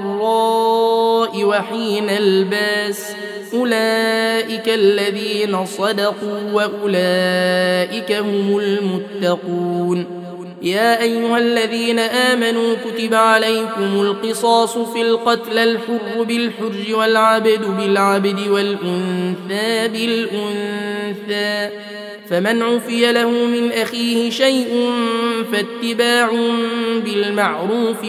والضراء وحين الباس أولئك الذين صدقوا وأولئك هم المتقون. يا أيها الذين آمنوا كتب عليكم القصاص في القتلى الحر بالحر والعبد بالعبد والأنثى بالأنثى فمن عفي له من أخيه شيء فاتباع بالمعروف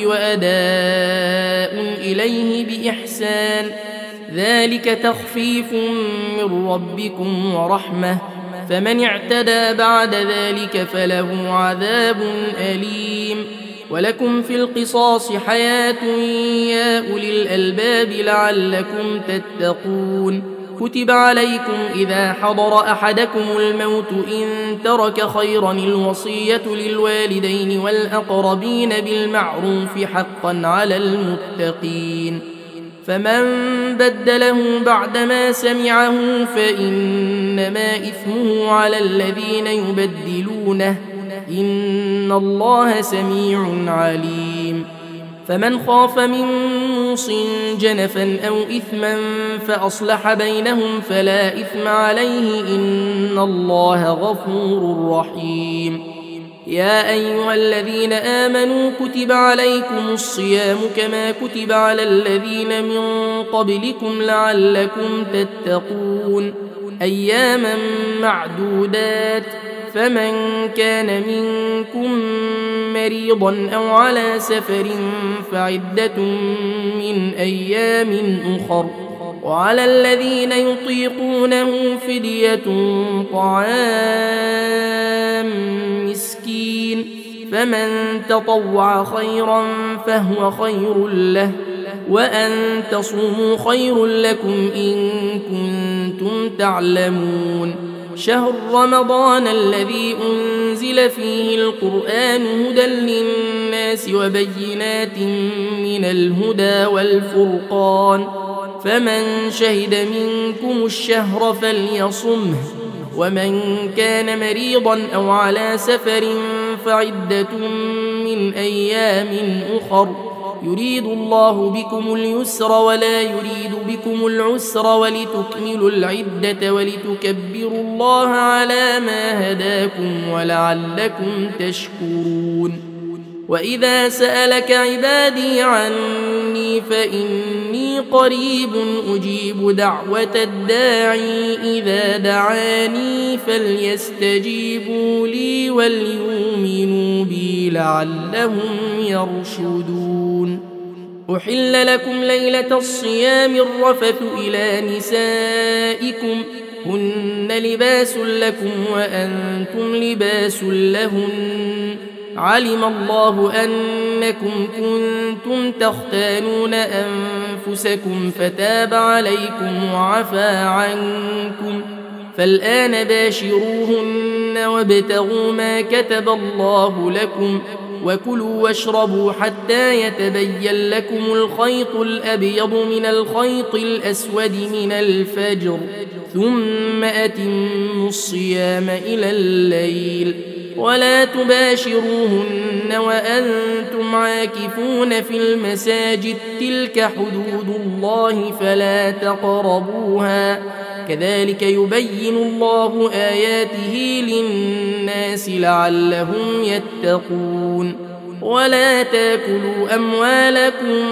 وأداء إليه بإحسان ذلك تخفيف من ربكم ورحمة فمن اعتدى بعد ذلك فله عذاب أليم. ولكم في القصاص حياة يا أولي الألباب لعلكم تتقون. كتب عليكم إذا حضر أحدكم الموت إن ترك خيرا الوصية للوالدين والأقربين بالمعروف حقا على المتقين فمن بدله بعدما سمعه فإنما إثمه على الذين يبدلونه إن الله سميع عليم. فمن خاف من موص جنفا أو إثما فأصلح بينهم فلا إثم عليه إن الله غفور رحيم. يا أيها الذين آمنوا كتب عليكم الصيام كما كتب على الذين من قبلكم لعلكم تتقون أياما معدودات فمن كان منكم مريضا أو على سفر فعدة من أيام أخر وعلى الذين يطيقونه فدية طعام مسكين فمن تطوع خيرا فهو خير له وأن تصوموا خير لكم إن كنتم تعلمون. شهر رمضان الذي أنزل فيه القرآن هدى للناس وبينات من الهدى والفرقان فمن شهد منكم الشهر فليصمه ومن كان مريضا أو على سفر فعدة من أيام أخر يريد الله بكم اليسر ولا يريد بكم العسر ولتكملوا العدة ولتكبروا الله على ما هداكم ولعلكم تشكرون. وإذا سألك عبادي عني فإني قريب أجيب دعوة الداعي إذا دعاني فليستجيبوا لي وليؤمنوا بي لعلهم يرشدون. أحل لكم ليلة الصيام الرفث إلى نسائكم هن لباس لكم وأنتم لباس لهن علم الله أنكم كنتم تختانون أنفسكم فتاب عليكم وعفى عنكم فالآن باشروهن وابتغوا ما كتب الله لكم وكلوا واشربوا حتى يتبين لكم الخيط الأبيض من الخيط الأسود من الفجر ثم أتموا الصيام إلى الليل ولا تباشروهن وأنتم عاكفون في المساجد تلك حدود الله فلا تقربوها كذلك يبين الله آياته للناس لعلهم يتقون. ولا تاكلوا أموالكم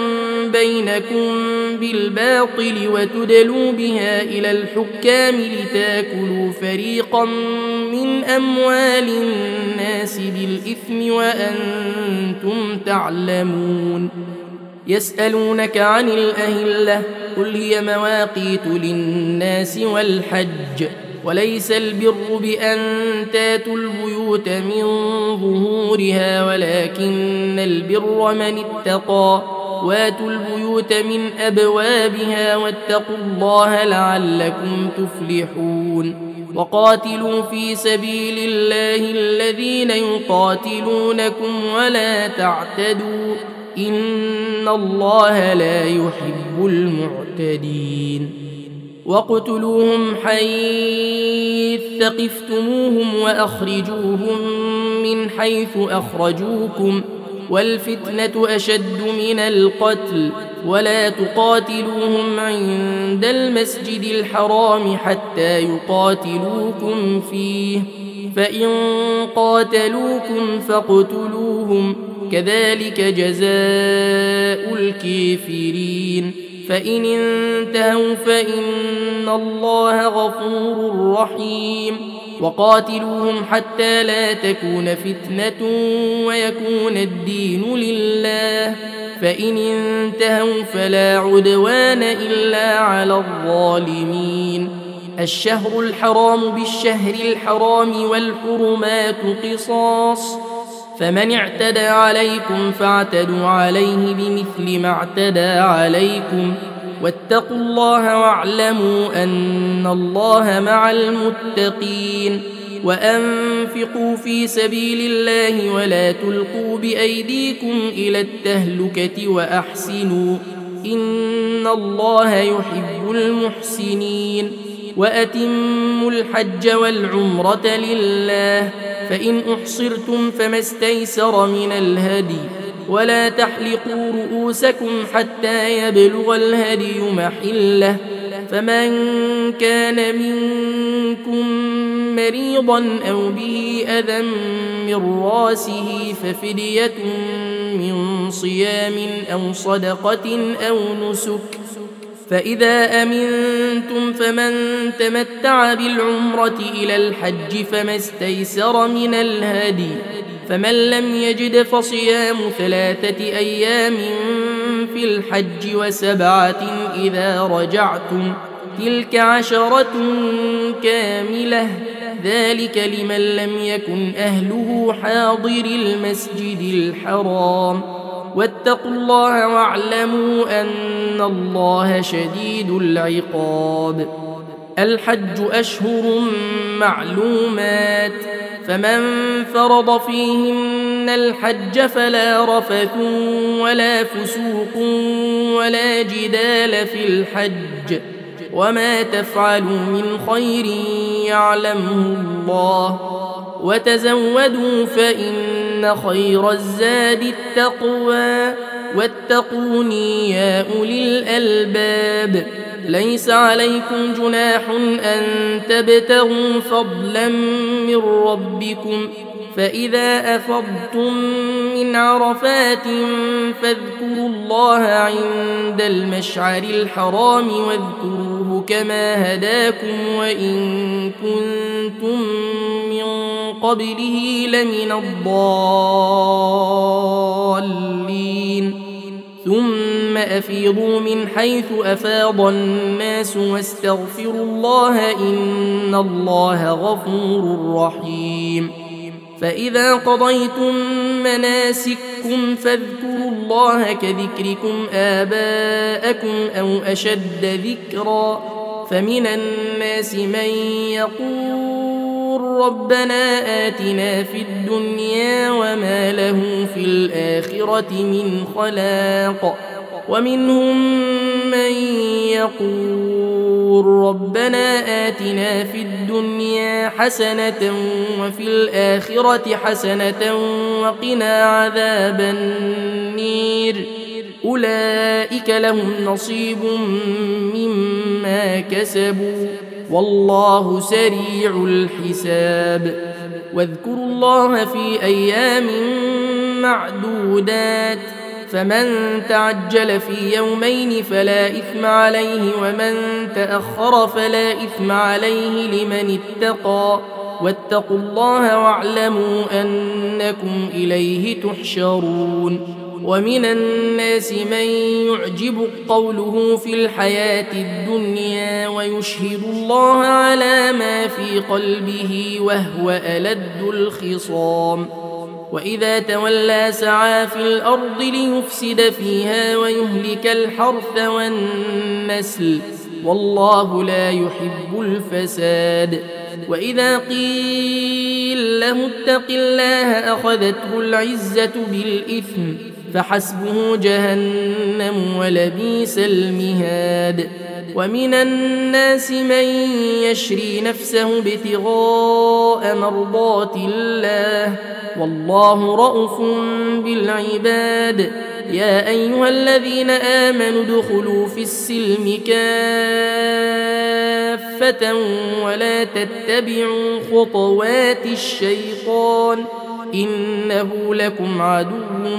بينكم بالباطل وتدلوا بها إلى الحكام لتاكلوا فريقا من أموال الناس بالإثم وأنتم تعلمون. يسألونك عن الأهلة قل هي مواقيت للناس والحج وليس البر بأن تاتوا البيوت من ظهورها ولكن البر من اتقى واتوا البيوت من أبوابها واتقوا الله لعلكم تفلحون. وقاتلوا في سبيل الله الذين يقاتلونكم ولا تعتدوا إن الله لا يحب المعتدين. واقتلوهم حيث ثقفتموهم وأخرجوهم من حيث أخرجوكم والفتنة أشد من القتل ولا تقاتلوهم عند المسجد الحرام حتى يقاتلوكم فيه فإن قاتلوكم فاقتلوهم كذلك جزاء الكافرين. فإن انتهوا فإن الله غفور رحيم. وقاتلوهم حتى لا تكون فتنة ويكون الدين لله فإن انتهوا فلا عدوان إلا على الظالمين. الشهر الحرام بالشهر الحرام والحرمات قصاص فمن اعتدى عليكم فاعتدوا عليه بمثل ما اعتدى عليكم واتقوا الله واعلموا أن الله مع المتقين. وأنفقوا في سبيل الله ولا تلقوا بأيديكم إلى التهلكة وأحسنوا إن الله يحب المحسنين. وأتموا الحج والعمرة لله فإن أحصرتم فما استيسر من الهدي ولا تحلقوا رؤوسكم حتى يبلغ الهدي محله فمن كان منكم مريضا أو به أذى من راسه ففدية من صيام أو صدقة أو نسك فإذا أمنتم فمن تمتع بالعمرة إلى الحج فما استيسر من الهدي فمن لم يجد فصيام ثلاثة أيام في الحج وسبعة إذا رجعتم تلك عشرة كاملة ذلك لمن لم يكن أهله حاضر المسجد الحرام واتقوا الله واعلموا أن الله شديد العقاب. الحج أشهر معلومات فمن فرض فيهن الحج فلا رفث ولا فسوق ولا جدال في الحج وما تفعلوا من خير يعلمه الله وتزودوا فإن خير الزاد التقوى واتقوني يا أولي الألباب. ليس عليكم جناح أن تبتغوا فضلا من ربكم فإذا أفضتم من عرفات فاذكروا الله عند المشعر الحرام واذكروه كما هداكم وإن كنتم من قبله لمن الضالين. ثم أفيضوا من حيث أفاض الناس واستغفروا الله إن الله غفور رحيم. فإذا قضيتم مناسككم فاذكروا الله كذكركم آباءكم أو أشد ذكرا فمن الناس من يقول ربنا آتنا في الدنيا وما له في الآخرة من خلاق ومنهم من يقول ربنا آتنا في الدنيا حسنة وفي الآخرة حسنة وقنا عذاب النير أولئك لهم نصيب مما كسبوا والله سريع الحساب. واذكروا الله في أيام معدودات فمن تعجل في يومين فلا إثم عليه ومن تأخر فلا إثم عليه لمن اتقى واتقوا الله واعلموا أنكم إليه تحشرون. ومن الناس من يعجب قوله في الحياة الدنيا ويشهد الله على ما في قلبه وهو ألد الخصام وإذا تولى سعى في الأرض ليفسد فيها ويهلك الحرث والنسل والله لا يحب الفساد. وإذا قيل له اتق الله أخذته العزة بالإثم فحسبه جهنم ولبئس المهاد. ومن الناس من يشري نفسه ابتغاء مرضات الله والله رءوف بالعباد. يا أيها الذين آمنوا ادخلوا في السلم كافة ولا تتبعوا خطوات الشيطان إنه لكم عدو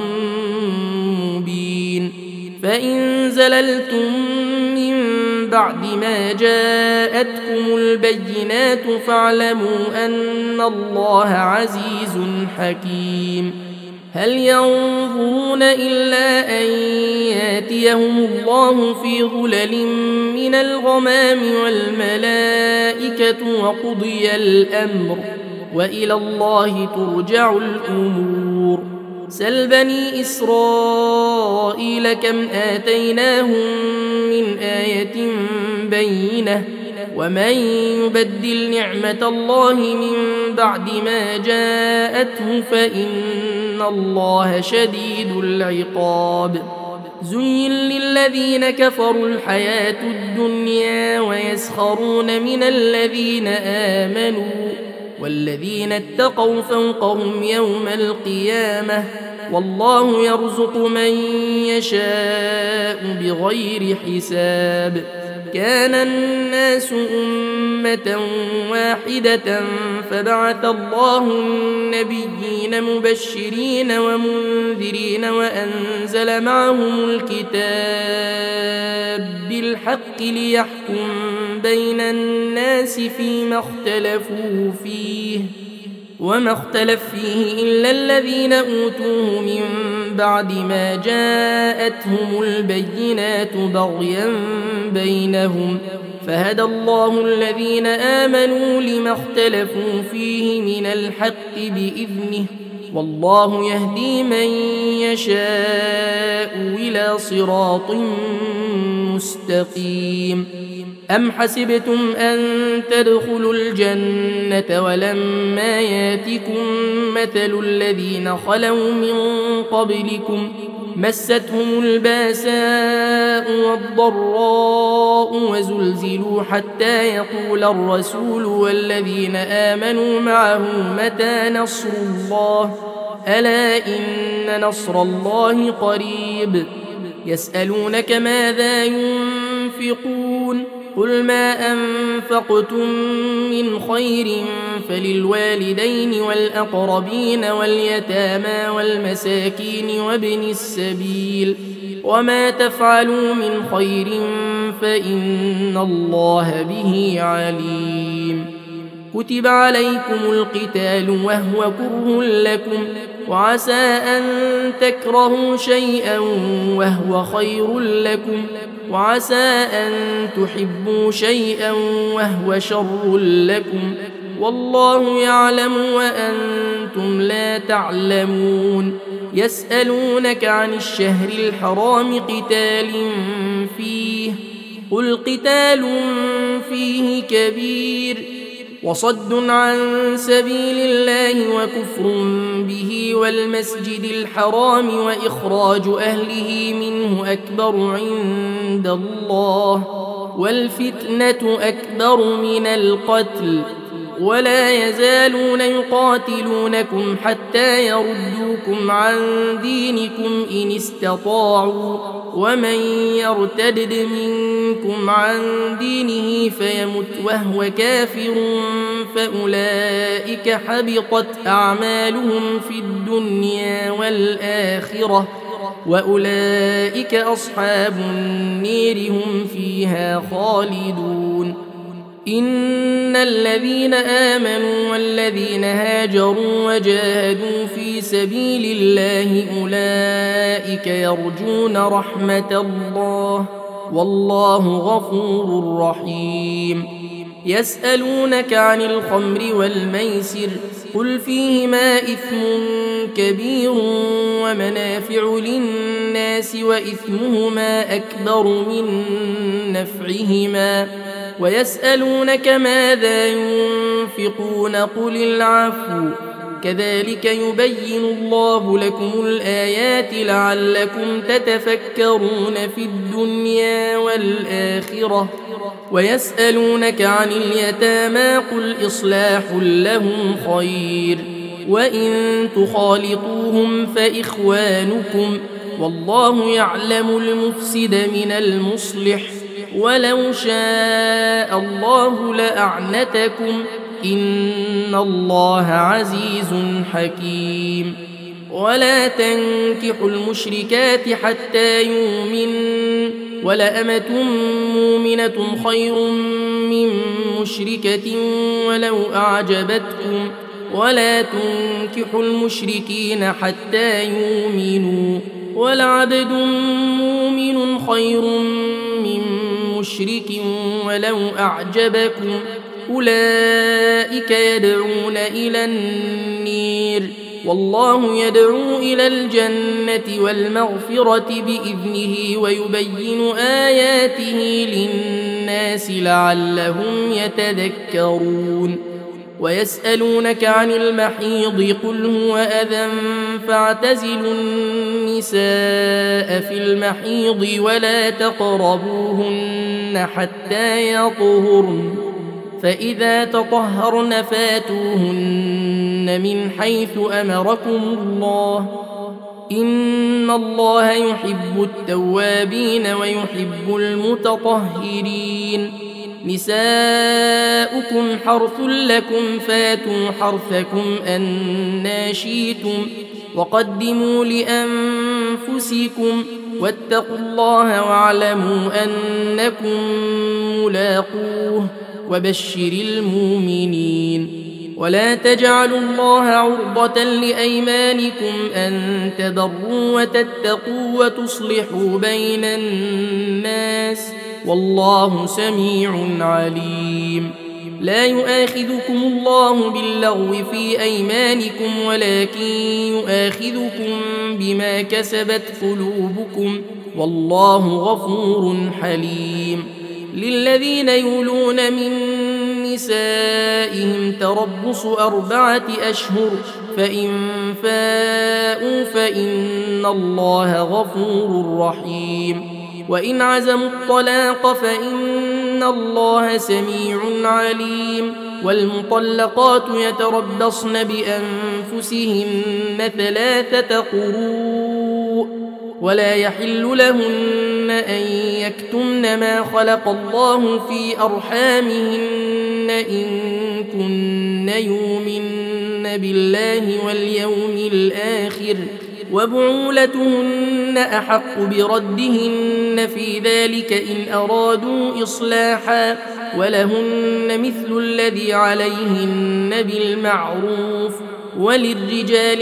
مبين. فإن زللتم من بعد ما جاءتكم البينات فاعلموا أن الله عزيز حكيم. هل ينظرون إلا أن ياتيهم الله في ظلل من الغمام والملائكة وقضي الأمر وإلى الله ترجع الأمور. سل بني إسرائيل كم آتيناهم من آية بينة ومن يبدل نعمة الله من بعد ما جاءته فإن الله شديد العقاب. زين للذين كفروا الحياة الدنيا ويسخرون من الذين آمنوا والذين اتقوا فوقهم يوم القيامة والله يرزق من يشاء بغير حساب. كان الناس أمة واحدة فبعث الله النبيين مبشرين ومنذرين وأنزل معهم الكتاب بالحق ليحكم بين الناس فيما اختلفوا فيه وما اختلف فيه إلا الذين أوتوه من بعد ما جاءتهم البينات بغيا بينهم فهدى الله الذين آمنوا لما اختلفوا فيه من الحق بإذنه والله يهدي من يشاء إلى صراط مستقيم. أم حسبتم أن تدخلوا الجنة ولما ياتكم مثل الذين خلوا من قبلكم مستهم الباساء والضراء وزلزلوا حتى يقول الرسول والذين آمنوا معه متى نصر الله ألا إن نصر الله قريب. يسألونك ماذا ينفقون قل ما أنفقتم من خير فللوالدين والأقربين واليتامى والمساكين وابن السبيل وما تفعلوا من خير فإن الله به عليم. كتب عليكم القتال وهو كره لكم وعسى أن تكرهوا شيئا وهو خير لكم وعسى أن تحبوا شيئا وهو شر لكم والله يعلم وأنتم لا تعلمون. يسألونك عن الشهر الحرام قتال فيه قل قتال فيه كبير وصد عن سبيل الله وكفر به والمسجد الحرام وإخراج أهله منه أكبر عند الله والفتنة أكبر من القتل ولا يزالون يقاتلونكم حتى يردوكم عن دينكم إن استطاعوا ومن يرتد منكم عن دينه فيمت وهو كافر فأولئك حبطت أعمالهم في الدنيا والآخرة وأولئك أصحاب النير هم فيها خالدون. إن الذين آمنوا والذين هاجروا وجاهدوا في سبيل الله أولئك يرجون رحمة الله والله غفور رحيم. يسألونك عن الخمر والميسر قل فيهما إثم كبير ومنافع للناس وإثمهما أكبر من نفعهما ويسألونك ماذا ينفقون قل العفو كذلك يبين الله لكم الآيات لعلكم تتفكرون في الدنيا والآخرة. ويسألونك عن اليتامى قل إصلاح لهم خير وإن تخالطوهم فإخوانكم والله يعلم المفسد من المصلح ولو شاء الله لأعنتكم إن الله عزيز حكيم. ولا تنكحوا المشركات حتى يؤمنوا ولأمة مؤمنة خير من مشركة ولو أعجبتكم ولا تنكحوا المشركين حتى يؤمنوا ولعبد مؤمن خير من مشرك ولو أعجبكم أولئك يدعون إلى النير والله يدعو إلى الجنة والمغفرة بإذنه ويبين آياته للناس لعلهم يتذكرون. ويسألونك عن المحيض قل هو أذى فاعتزلوا النساء في المحيض ولا تقربوهن حتى يطهرن فإذا تطهرن فاتوهن من حيث أمركم الله إن الله يحب التوابين ويحب المتطهرين. نساؤكم حرث لكم فاتوا حرثكم أنى شئتم وقدموا لأنفسكم واتقوا الله واعلموا أنكم ملاقوه وبشر المؤمنين. ولا تجعلوا الله عرضة لأيمانكم أن تبروا وتتقوا وتصلحوا بين الناس والله سميع عليم. لا يؤاخذكم الله باللغو في أيمانكم ولكن يؤاخذكم بما كسبت قلوبكم والله غفور حليم. للذين يولون من نسائهم تربص أربعة أشهر فإن فاءوا فإن الله غفور رحيم. وإن عزموا الطلاق فإن الله سميع عليم. والمطلقات يتربصن بأنفسهن ثلاثة قروء ولا يحل لهن أن يكتمن ما خلق الله في أرحامهن إن كن يؤمن بالله واليوم الآخر وبعولتهن أحق بردهن في ذلك إن أرادوا إصلاحا ولهن مثل الذي عليهن بالمعروف وللرجال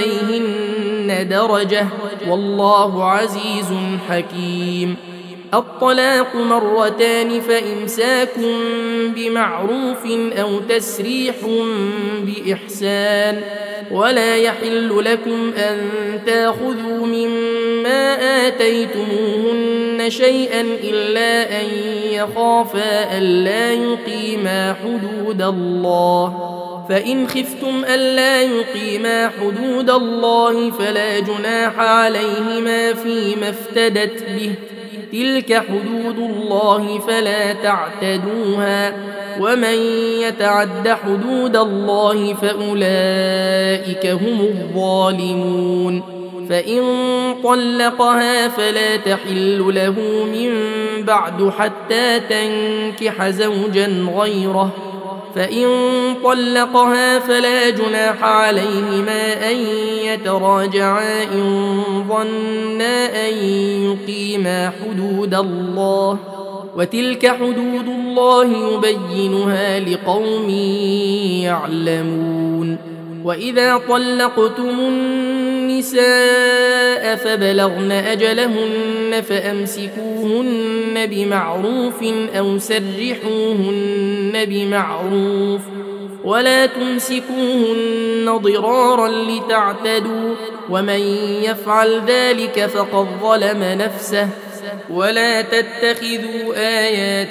عليهن درجة والله عزيز حكيم. الطلاق مرتان فإمساك بمعروف أو تسريح بإحسان ولا يحل لكم أن تأخذوا مما آتيتموهن شيئا إلا أن يخافا ألا يقيما حدود الله فإن خفتم ألا يقيما حدود الله فلا جناح عليهما فيما افتدت به تلك حدود الله فلا تعتدوها ومن يتعد حدود الله فأولئك هم الظالمون. فإن طلقها فلا تحل له من بعد حتى تنكح زوجا غيره فإن طلقها فلا جناح عليهما أن يتراجعا إن ظنا أن يقيما حدود الله، وتلك حدود الله يبينها لقوم يعلمون. وإذا طلقتم النساء فبلغن أجلهن فأمسكوهن بمعروف أو سرحوهن بمعروف، ولا تمسكوهن ضرارا لتعتدوا، ومن يفعل ذلك فقد ظلم نفسه. ولا تتخذوا آيات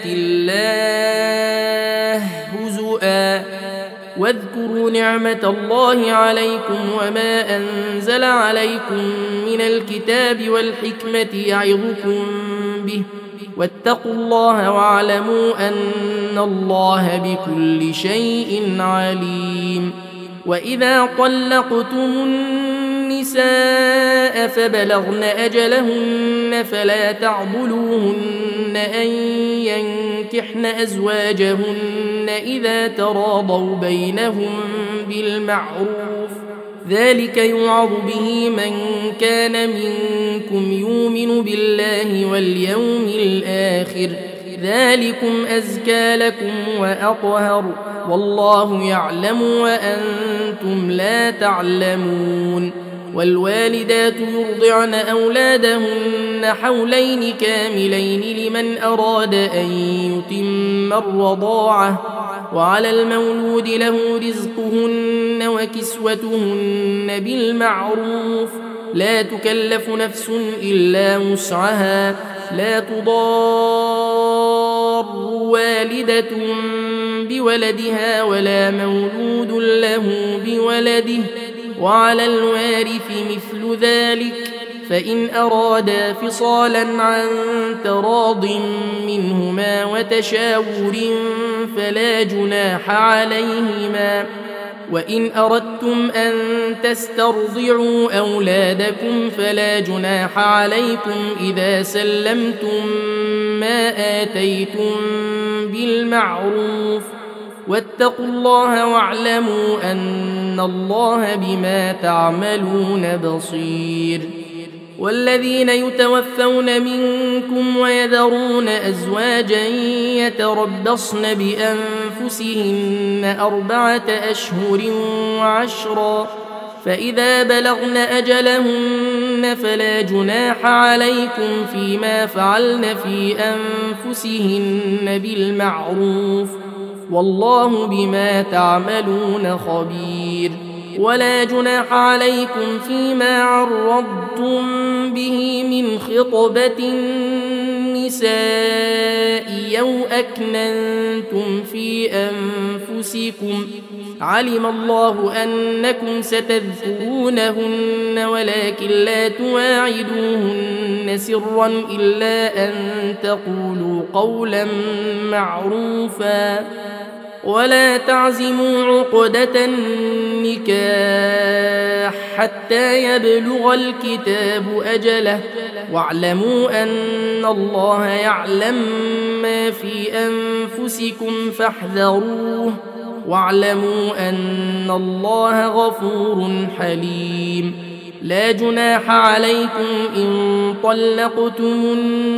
الله هزؤا، واذكروا نعمة الله عليكم وما أنزل عليكم من الكتاب والحكمة يعظكم به، واتقوا الله واعلموا أن الله بكل شيء عليم. وإذا طلقتم النساء فبلغن أجلهن فلا تعضلوهن أن ينكحن أزواجهن إذا تراضوا بينهم بالمعروف، ذلك يوعظ به من كان منكم يؤمن بالله واليوم الآخر، ذلكم أزكى لكم وأطهر، والله يعلم وأنتم لا تعلمون. والوالدات يرضعن أولادهن حولين كاملين لمن أراد أن يتم الرضاعة، وعلى المولود له رزقهن وكسوتهن بالمعروف، لا تكلف نفس إلا وسعها، لا تضار والدة بولدها ولا مولود له بولده، وعلى الوارث مثل ذلك، فإن أرادا فصالا عن تراض منهما وتشاور فلا جناح عليهما. وإن أردتم أن تسترضعوا أولادكم فلا جناح عليكم إذا سلمتم ما آتيتم بالمعروف، واتقوا الله واعلموا أن الله بما تعملون بصير. والذين يتوفون منكم ويذرون أزواجا يتربصن بأنفسهن أربعة أشهر وعشرا، فإذا بلغن أجلهن فلا جناح عليكم فيما فعلن في أنفسهن بالمعروف، والله بما تعملون خبير. ولا جناح عليكم فيما عرضتم به من خطبة النساء أو أكننتم في أنفسكم، علم الله أنكم ستذكرونهن ولكن لا تواعدوهن سرا إلا أن تقولوا قولا معروفا، ولا تعزموا عقدة النكاح حتى يبلغ الكتاب أجله، واعلموا أن الله يعلم ما في أنفسكم فاحذروه، واعلموا أن الله غفور حليم. لا جناح عليكم إن طلقتم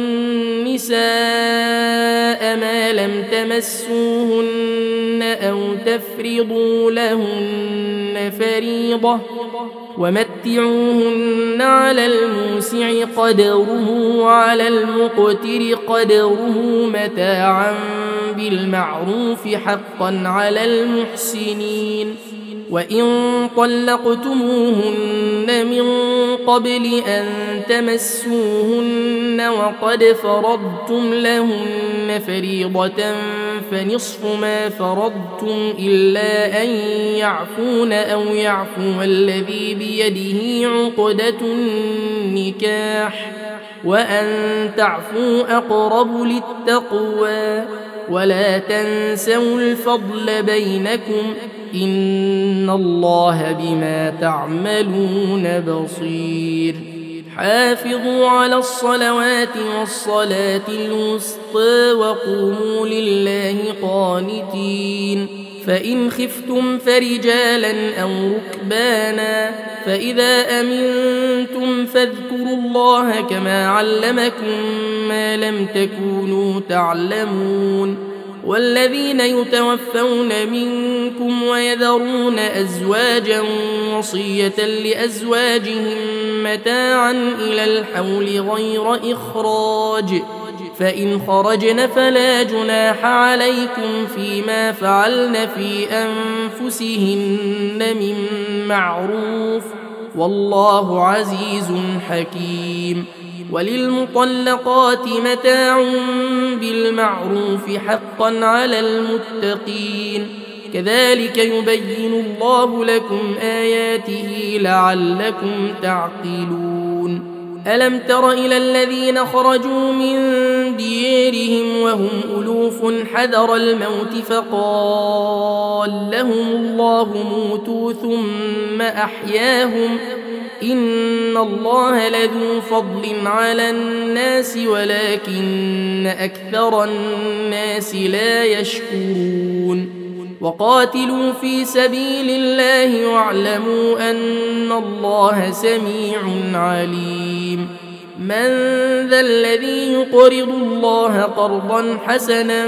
النساء ما لم تمسوهن أو تفرضوا لهن فريضة، ومتعوهن على الموسع قدره وعلى المقتر قدره متاعا بالمعروف حقا على المحسنين. وإن طلقتموهن من قبل أن تمسوهن وقد فرضتم لهن فريضة فنصف ما فرضتم إلا أن يعفون أو يعفو الذي بيده عقدة النكاح، وأن تعفوا أقرب للتقوى، ولا تنسوا الفضل بينكم، إن الله بما تعملون بصير. حافظوا على الصلوات والصلاة الوسطى وقوموا لله قانتين، فإن خفتم فرجالا أو ركبانا فإذا أمنتم فاذكروا الله كما علمكم ما لم تكونوا تعلمون والذين يتوفون منكم ويذرون أزواجا وصية لأزواجهم متاعا إلى الحول غير إخراج فإن خرجن فلا جناح عليكم فيما فعلن في أنفسهن من معروف والله عزيز حكيم وللمطلقات متاع بالمعروف حقا على المتقين كذلك يبين الله لكم آياته لعلكم تعقلون ألم تر إلى الذين خرجوا من ديارهم وهم ألوف حذر الموت فقال لهم الله موتوا ثم أحياهم إن الله لذو فضل على الناس ولكن أكثر الناس لا يشكرون وقاتلوا في سبيل الله واعلموا أن الله سميع عليم من ذا الذي يقرض الله قرضا حسنا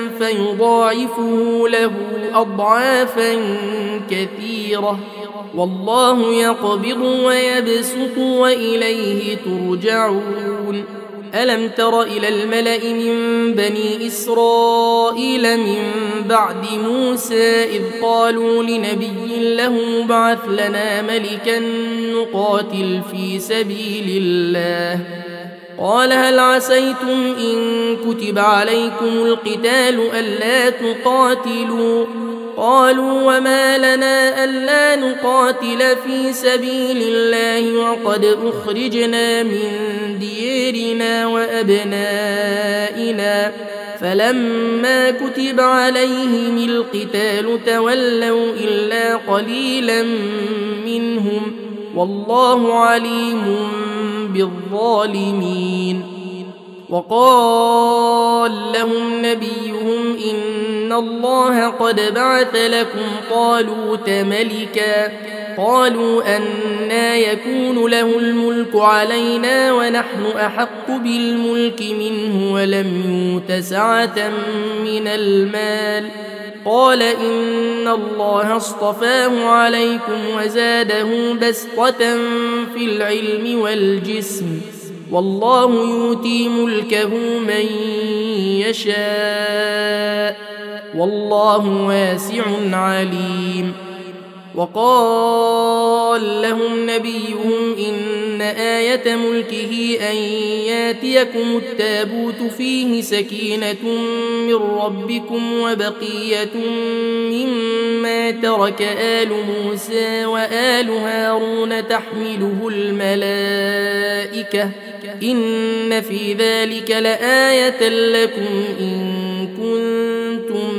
فيضاعفه له أضعافا كثيرة والله يقبض ويبسط وإليه ترجعون ألم تر إلى الملأ من بني إسرائيل من بعد موسى إذ قالوا لنبي له ابعث لنا ملكا نقاتل في سبيل الله قال هل عسيتم إن كتب عليكم القتال ألا تقاتلوا قالوا وما لنا ألا نقاتل في سبيل الله وقد أخرجنا من ديارنا وأبنائنا فلما كتب عليهم القتال تولوا إلا قليلا منهم والله عليم بالظالمين وقال لهم نبيهم إن الله قد بعث لكم طالوت ملكا قالوا أنى يكون له الملك علينا ونحن أحق بالملك منه ولم يؤت سعة من المال قال إن الله اصطفاه عليكم وزاده بسطة في العلم والجسم والله يؤتي ملكه من يشاء والله واسع عليم وقال لهم نبيهم إن آية ملكه أن ياتيكم التابوت فيه سكينة من ربكم وبقية مما ترك آل موسى وآل هارون تحمله الملائكة إن في ذلك لآية لكم إن كنتم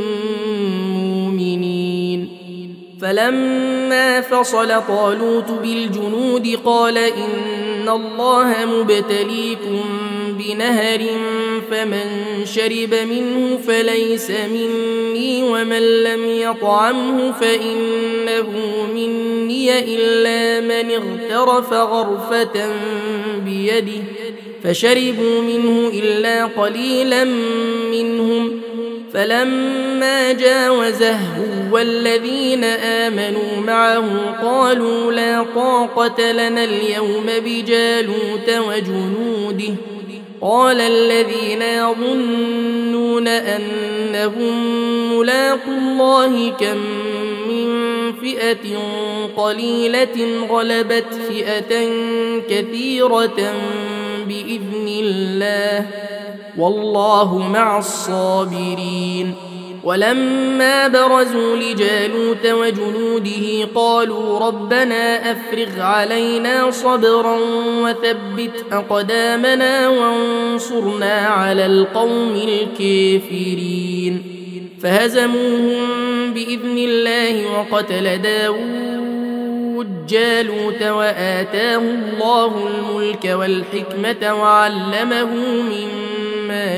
مؤمنين فلما فصل طالوت بالجنود قال إن الله مبتليكم بنهر فمن شرب منه فليس مني ومن لم يطعمه فإنه مني إلا من اغترف غرفة بيده فشربوا منه إلا قليلا منهم فلما جاوزه والذين آمنوا معه قالوا لا طاقة لنا اليوم بجالوت وجنوده قال الذين يظنون أنهم ملاقوا الله كم من فئة قليلة غلبت فئة كثيرة بإذن الله والله مع الصابرين ولما برزوا لجالوت وجنوده قالوا ربنا أفرغ علينا صبرا وثبت أقدامنا وانصرنا على القوم الكافرين فهزموهم بإذن الله وقتل داود جالوت وآتاه الله الملك والحكمة وعلمه مما ما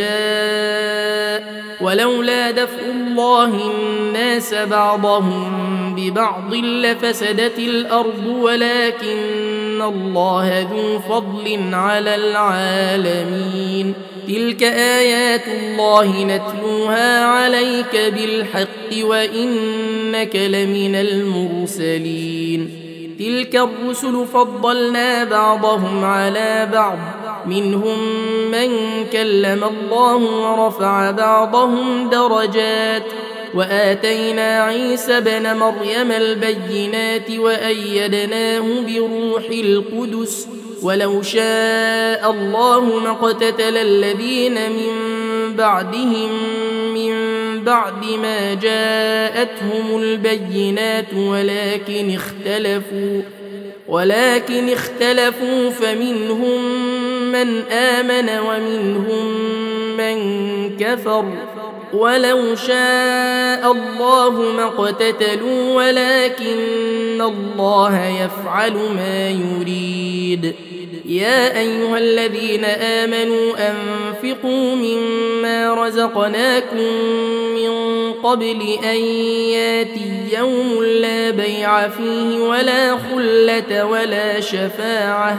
يشاء ولولا دفع الله الناس بعضهم ببعض لفسدت الأرض ولكن الله ذو فضل على العالمين تلك آيات الله نتلوها عليك بالحق وإنك لمن المرسلين تلك الرسل فضلنا بعضهم على بعض منهم من كلم الله ورفع بعضهم درجات وآتينا عيسى ابن مريم البينات وأيدناه بروح القدس ولو شاء الله ما اقتتل الذين من بعدهم من بعد ما جاءتهم البينات ولكن اختلفوا ولكن اختلفوا فمنهم من آمن ومنهم من كفر ولو شاء الله ما اقتتلوا ولكن الله يفعل ما يريد يا أيها الذين آمنوا أنفقوا مما رزقناكم من قبل أن ياتي يوم لا بيع فيه ولا خلة ولا شفاعة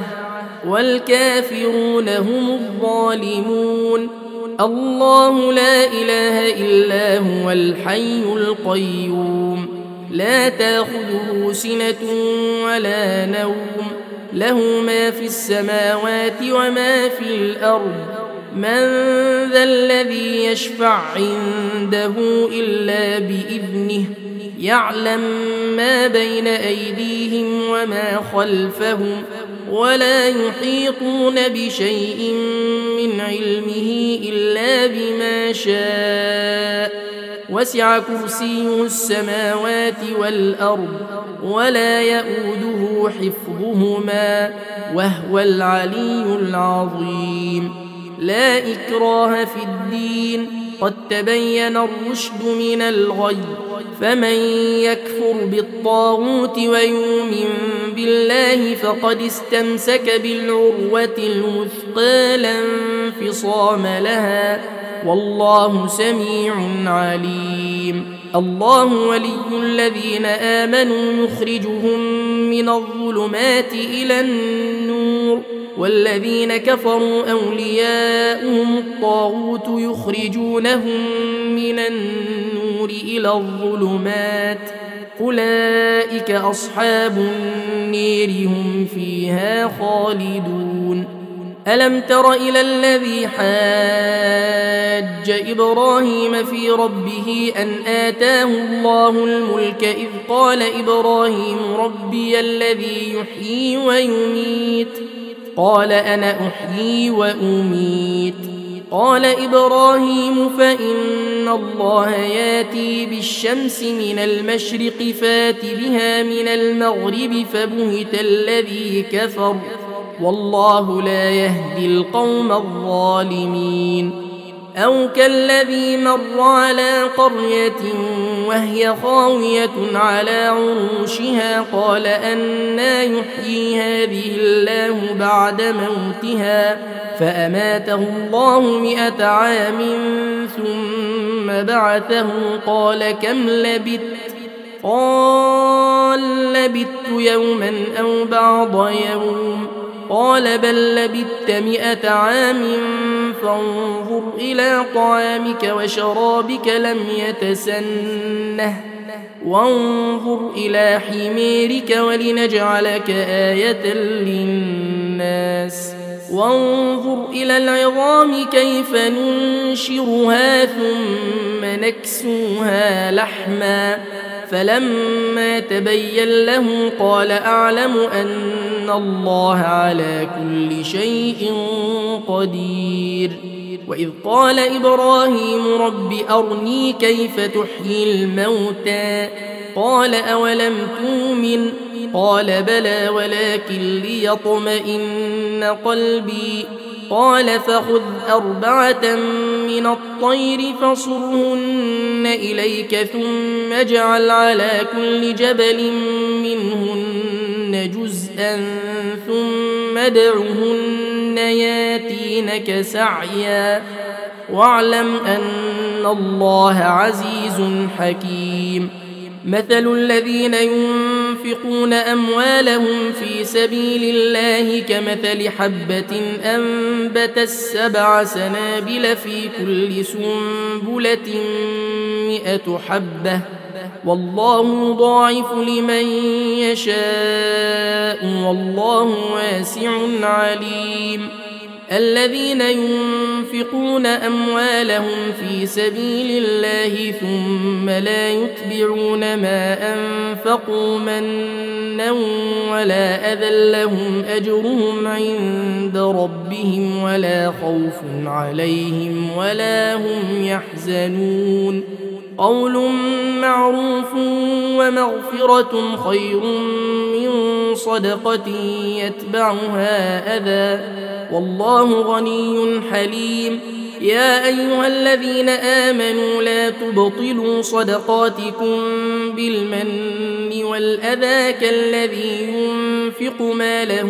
والكافرون هم الظالمون الله لا إله إلا هو الحي القيوم لا تأخذه سنة ولا نوم له ما في السماوات وما في الأرض من ذا الذي يشفع عنده إلا بإذنه يعلم ما بين أيديهم وما خلفهم ولا يحيطون بشيء من علمه إلا بما شاء وسع كرسيه السماوات والأرض ولا يؤوده حفظهما وهو العلي العظيم لا إكراه في الدين قد تبين الرشد من الغي فمن يكفر بالطاغوت ويؤمن بالله فقد استمسك بالعروة الوثقى لا انفصام لها والله سميع عليم الله ولي الذين آمنوا يخرجهم من الظلمات إلى النور والذين كفروا أولياؤهم الطاغوت يخرجونهم من النور إلى الظلمات أولئك أصحاب النير هم فيها خالدون ألم تر إلى الذي حاج إبراهيم في ربه أن آتاه الله الملك إذ قال إبراهيم ربي الذي يحيي ويميت قال أنا أحيي وأميت قال إبراهيم فإن الله ياتي بالشمس من المشرق فات بها من المغرب فبهت الذي كفر والله لا يهدي القوم الظالمين أو كالذي مر على قرية وهي خاوية على عروشها قال أنى يحيي هذه الله بعد موتها فأماته الله مئة عام ثم بعثه قال كم لبثت قال لبثت يوما أو بعض يوم قال بل لبثت مئة عام فانظر إلى طعامك وشرابك لم يتسنه وانظر إلى حميرك ولنجعلك آية للناس وانظر إلى العظام كيف ننشرها ثم نكسوها لحما فلما تبين له قال أعلم أن الله على كل شيء قدير وإذ قال إبراهيم رب أرني كيف تحيي الموتى قال أولم تؤمن قال بلى ولكن ليطمئن قلبي قال فخذ أربعة من الطير فصرهن إليك ثم اجعل على كل جبل منهن جزءا ثم ادعهن ياتينك سعيا واعلم أن الله عزيز حكيم. مثل الذين ينفقون أموالهم في سبيل الله كمثل حبة أنبتت سبع سنابل في كل سنبلة مئة حبة والله يضاعف لمن يشاء والله واسع عليم. الذين ينفقون أموالهم في سبيل الله ثم لا يتبعون ما أنفقوا منا ولا أذى لهم أجرهم عند ربهم ولا خوف عليهم ولا هم يحزنون. قول معروف ومغفرة خير من صدقة يتبعها أذى والله غني حليم. يا أيها الذين آمنوا لا تبطلوا صدقاتكم بالمن والأذى كالذي ينفق ماله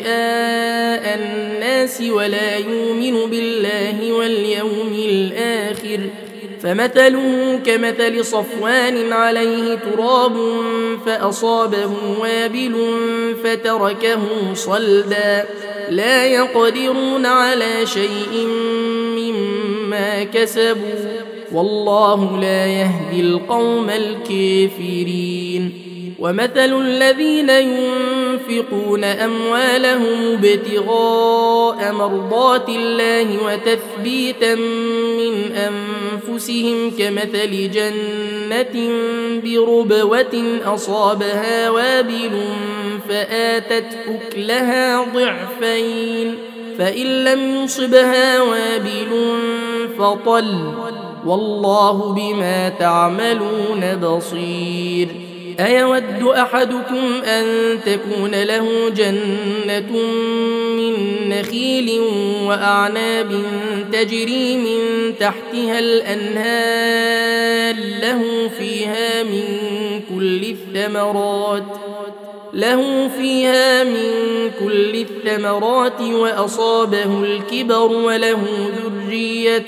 رئاء الناس ولا يؤمن بالله واليوم الآخر فمثله كمثل صفوان عليه تراب فأصابه وابل فتركه صلدا لا يقدرون على شيء مما كسبوا والله لا يهدي القوم الكافرين. ومثل الذين ينفقون أموالهم ابتغاء مرضات الله وتثبيتا من أنفسهم كمثل جنة بربوة أصابها وابل فآتت أكلها ضعفين فإن لم يصبها وابل فطل والله بما تعملون بصير. أيود أحدكم أن تكون له جنة من نخيل وأعناب تجري من تحتها الأنهار له فيها من كل الثمرات له فيها من كل الثمرات وأصابه الكبر وله ذرية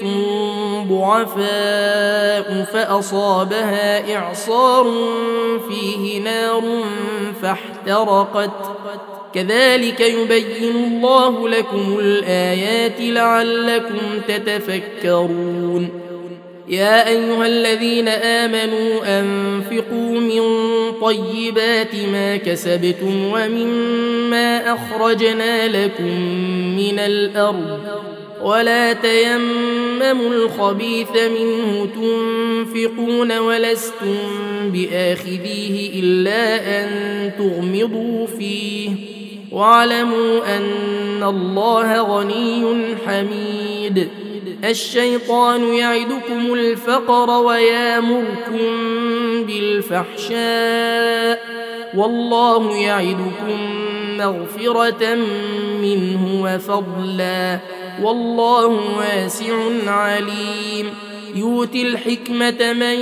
ضعفاء فأصابها إعصار فيه نار فاحترقت كذلك يبين الله لكم الآيات لعلكم تتفكرون. يا أيها الذين آمنوا أنفقوا من طيبات ما كسبتم ومما أخرجنا لكم من الأرض ولا تيمموا الخبيث منه تنفقون ولستم بآخذيه إلا أن تغمضوا فيه واعلموا أن الله غني حميد. الشيطان يعدكم الفقر ويامركم بالفحشاء والله يعدكم مغفرة منه وفضلا والله واسع عليم. يؤتي الحكمة من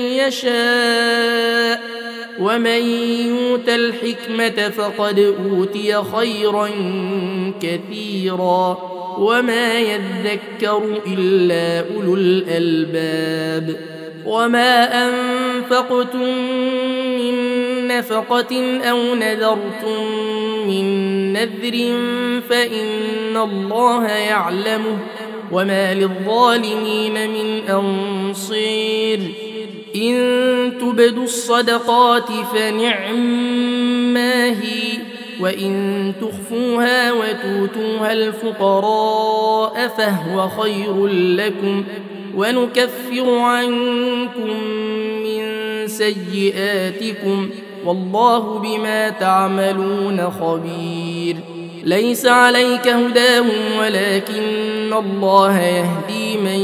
يشاء ومن يؤت الحكمة فقد أوتي خيرا كثيرا وما يذكر إلا أولو الألباب. وما أنفقتم من نفقة أو نذرتم من نذر فإن الله يعلمه وما للظالمين من أنصير. إن تبدوا الصدقات فنعما هي وإن تخفوها وتؤتوها الفقراء فهو خير لكم ونكفر عنكم من سيئاتكم والله بما تعملون خبير. ليس عليك هداهم ولكن الله يهدي من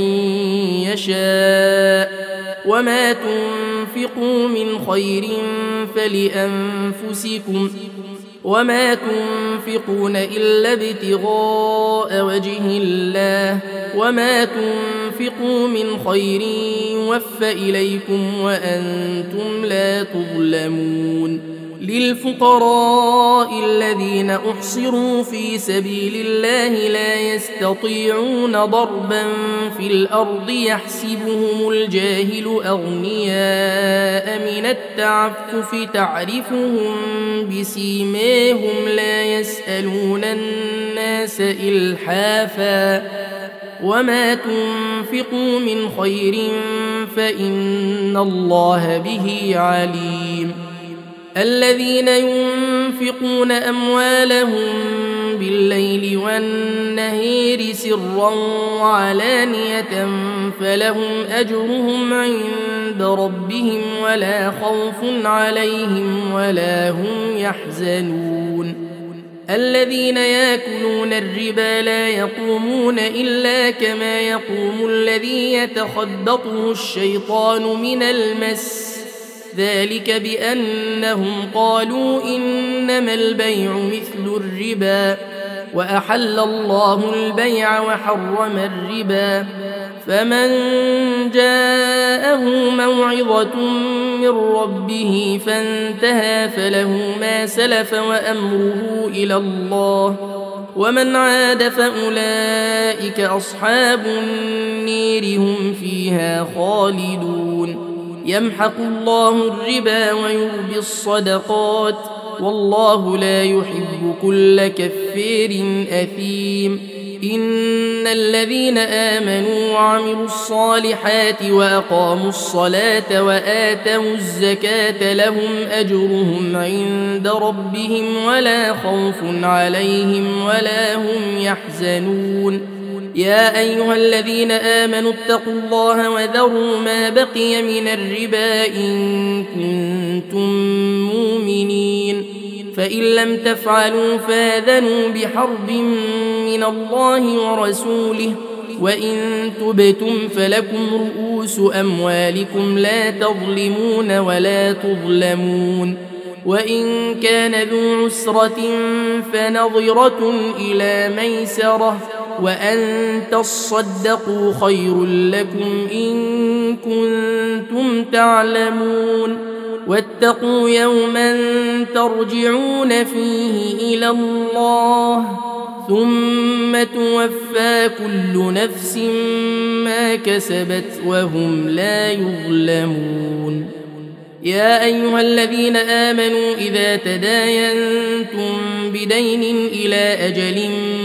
يشاء وما تنفقوا من خير فلأنفسكم وما تنفقون إلا ابتغاء وجه الله وما تنفقوا من خير يوفى إليكم وأنتم لا تظلمون. للفقراء الذين أحصروا في سبيل الله لا يستطيعون ضربا في الأرض يحسبهم الجاهل أغنياء من التعفف تعرفهم بسيماهم لا يسألون الناس إلحافا وما تنفقوا من خير فإن الله به عليم الذين ينفقون أموالهم بالليل والنهار سرا وعلانية فلهم أجرهم عند ربهم ولا خوف عليهم ولا هم يحزنون الذين يأكلون الربا لا يقومون إلا كما يقوم الذي يتخبطه الشيطان من المس ذلك بأنهم قالوا إنما البيع مثل الربا وأحل الله البيع وحرم الربا فمن جاءه موعظة من ربه فانتهى فله ما سلف وأمره إلى الله ومن عاد فأولئك أصحاب النير هم فيها خالدون يمحق الله الربا ويربي الصدقات والله لا يحب كل كفار أثيم إن الذين آمنوا وعملوا الصالحات وأقاموا الصلاة وآتوا الزكاة لهم أجرهم عند ربهم ولا خوف عليهم ولا هم يحزنون يا أيها الذين آمنوا اتقوا الله وذروا ما بقي من الربا إن كنتم مؤمنين فإن لم تفعلوا فاذنوا بحرب من الله ورسوله وإن تبتم فلكم رؤوس أموالكم لا تظلمون ولا تظلمون وإن كان ذو عسرة فنظرة إلى ميسرة وأن تصدقوا خير لكم إن كنتم تعلمون واتقوا يوما ترجعون فيه إلى الله ثم توفى كل نفس ما كسبت وهم لا يظلمون يا أيها الذين آمنوا إذا تداينتم بدين إلى أجل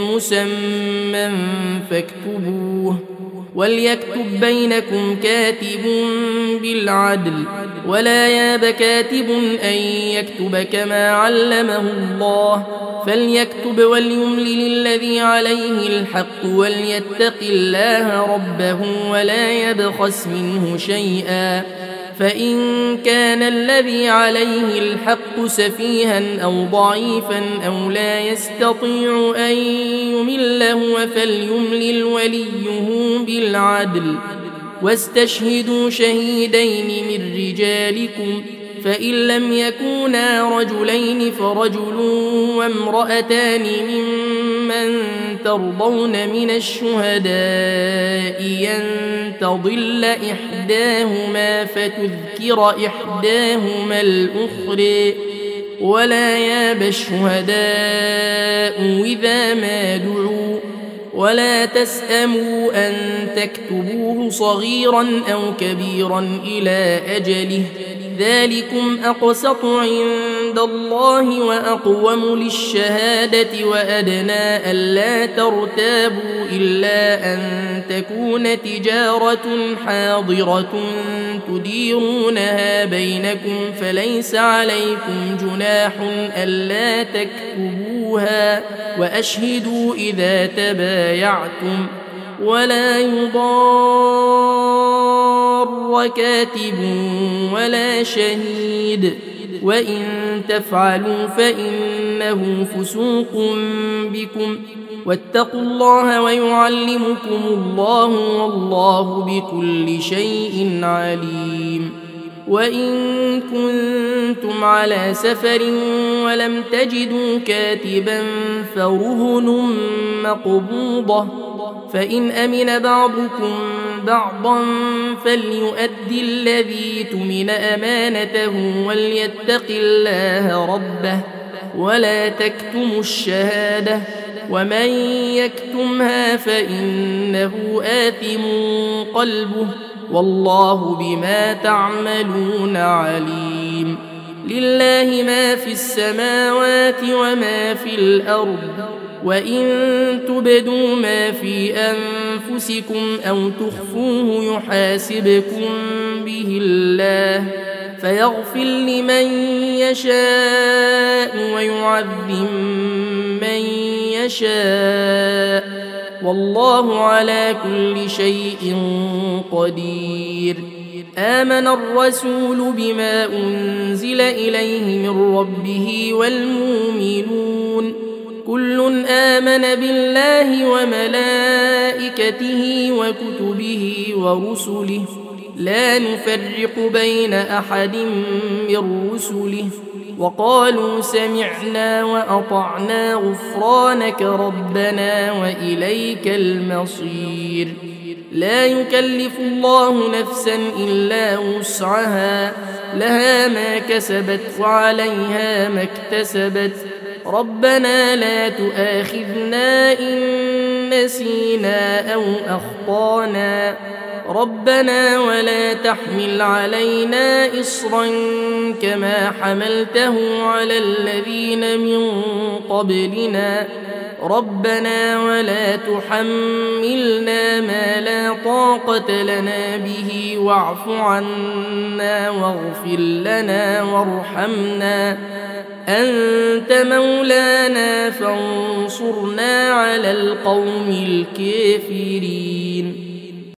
مسمى فاكتبوه وليكتب بينكم كاتب بالعدل ولا ياب كاتب أن يكتب كما علمه الله فليكتب وليملل الذي عليه الحق وليتق الله ربه ولا يبخس منه شيئا فإن كان الذي عليه الحق سفيها أو ضعيفا أو لا يستطيع أن يمله فليملل وليه بالعدل واستشهدوا شهيدين من رجالكم فإن لم يكونا رجلين فرجل وامرأتان ممن ترضون من الشهداء أن تضل إحداهما فتذكر إحداهما الأخرى ولا ياب الشهداء إذا ما دعوا ولا تسأموا أن تكتبوه صغيرا أو كبيرا إلى أجله ذلكم أقسط عند الله وأقوم للشهادة وأدنى ألا ترتابوا إلا أن تكون تجارة حاضرة تديرونها بينكم فليس عليكم جناح ألا تكتبوها وأشهدوا إذا تبايعتم ولا يضار كاتب ولا شهيد وإن تفعلوا فإنه فسوق بكم واتقوا الله ويعلمكم الله والله بكل شيء عليم وإن كنتم على سفر ولم تجدوا كاتبا فرهن مقبوضة فإن أمن بعضكم بعضا فليؤد الذي اؤتمن أمانته وليتق الله ربه ولا تكتموا الشهادة ومن يكتمها فإنه آثم قلبه والله بما تعملون عليم. لله ما في السماوات وما في الأرض وإن تبدوا ما في أنفسكم أو تخفوه يحاسبكم به الله فيغفر لمن يشاء ويعذب من يشاء والله على كل شيء قدير. آمن الرسول بما أنزل إليه من ربه والمؤمنون كل آمن بالله وملائكته وكتبه ورسله لا نفرق بين أحد من رسله وقالوا سمعنا وأطعنا غفرانك ربنا وإليك المصير. لا يكلف الله نفسا إلا وسعها لها ما كسبت وعليها ما اكتسبت ربنا لا تؤاخذنا إن نسينا أو أخطانا ربنا ولا تحمل علينا إصرا كما حملته على الذين من قبلنا ربنا ولا تحملنا ما لا طاقة لنا به واعف عنا واغفر لنا وارحمنا أنت مولانا فانصرنا على القوم الكافرين.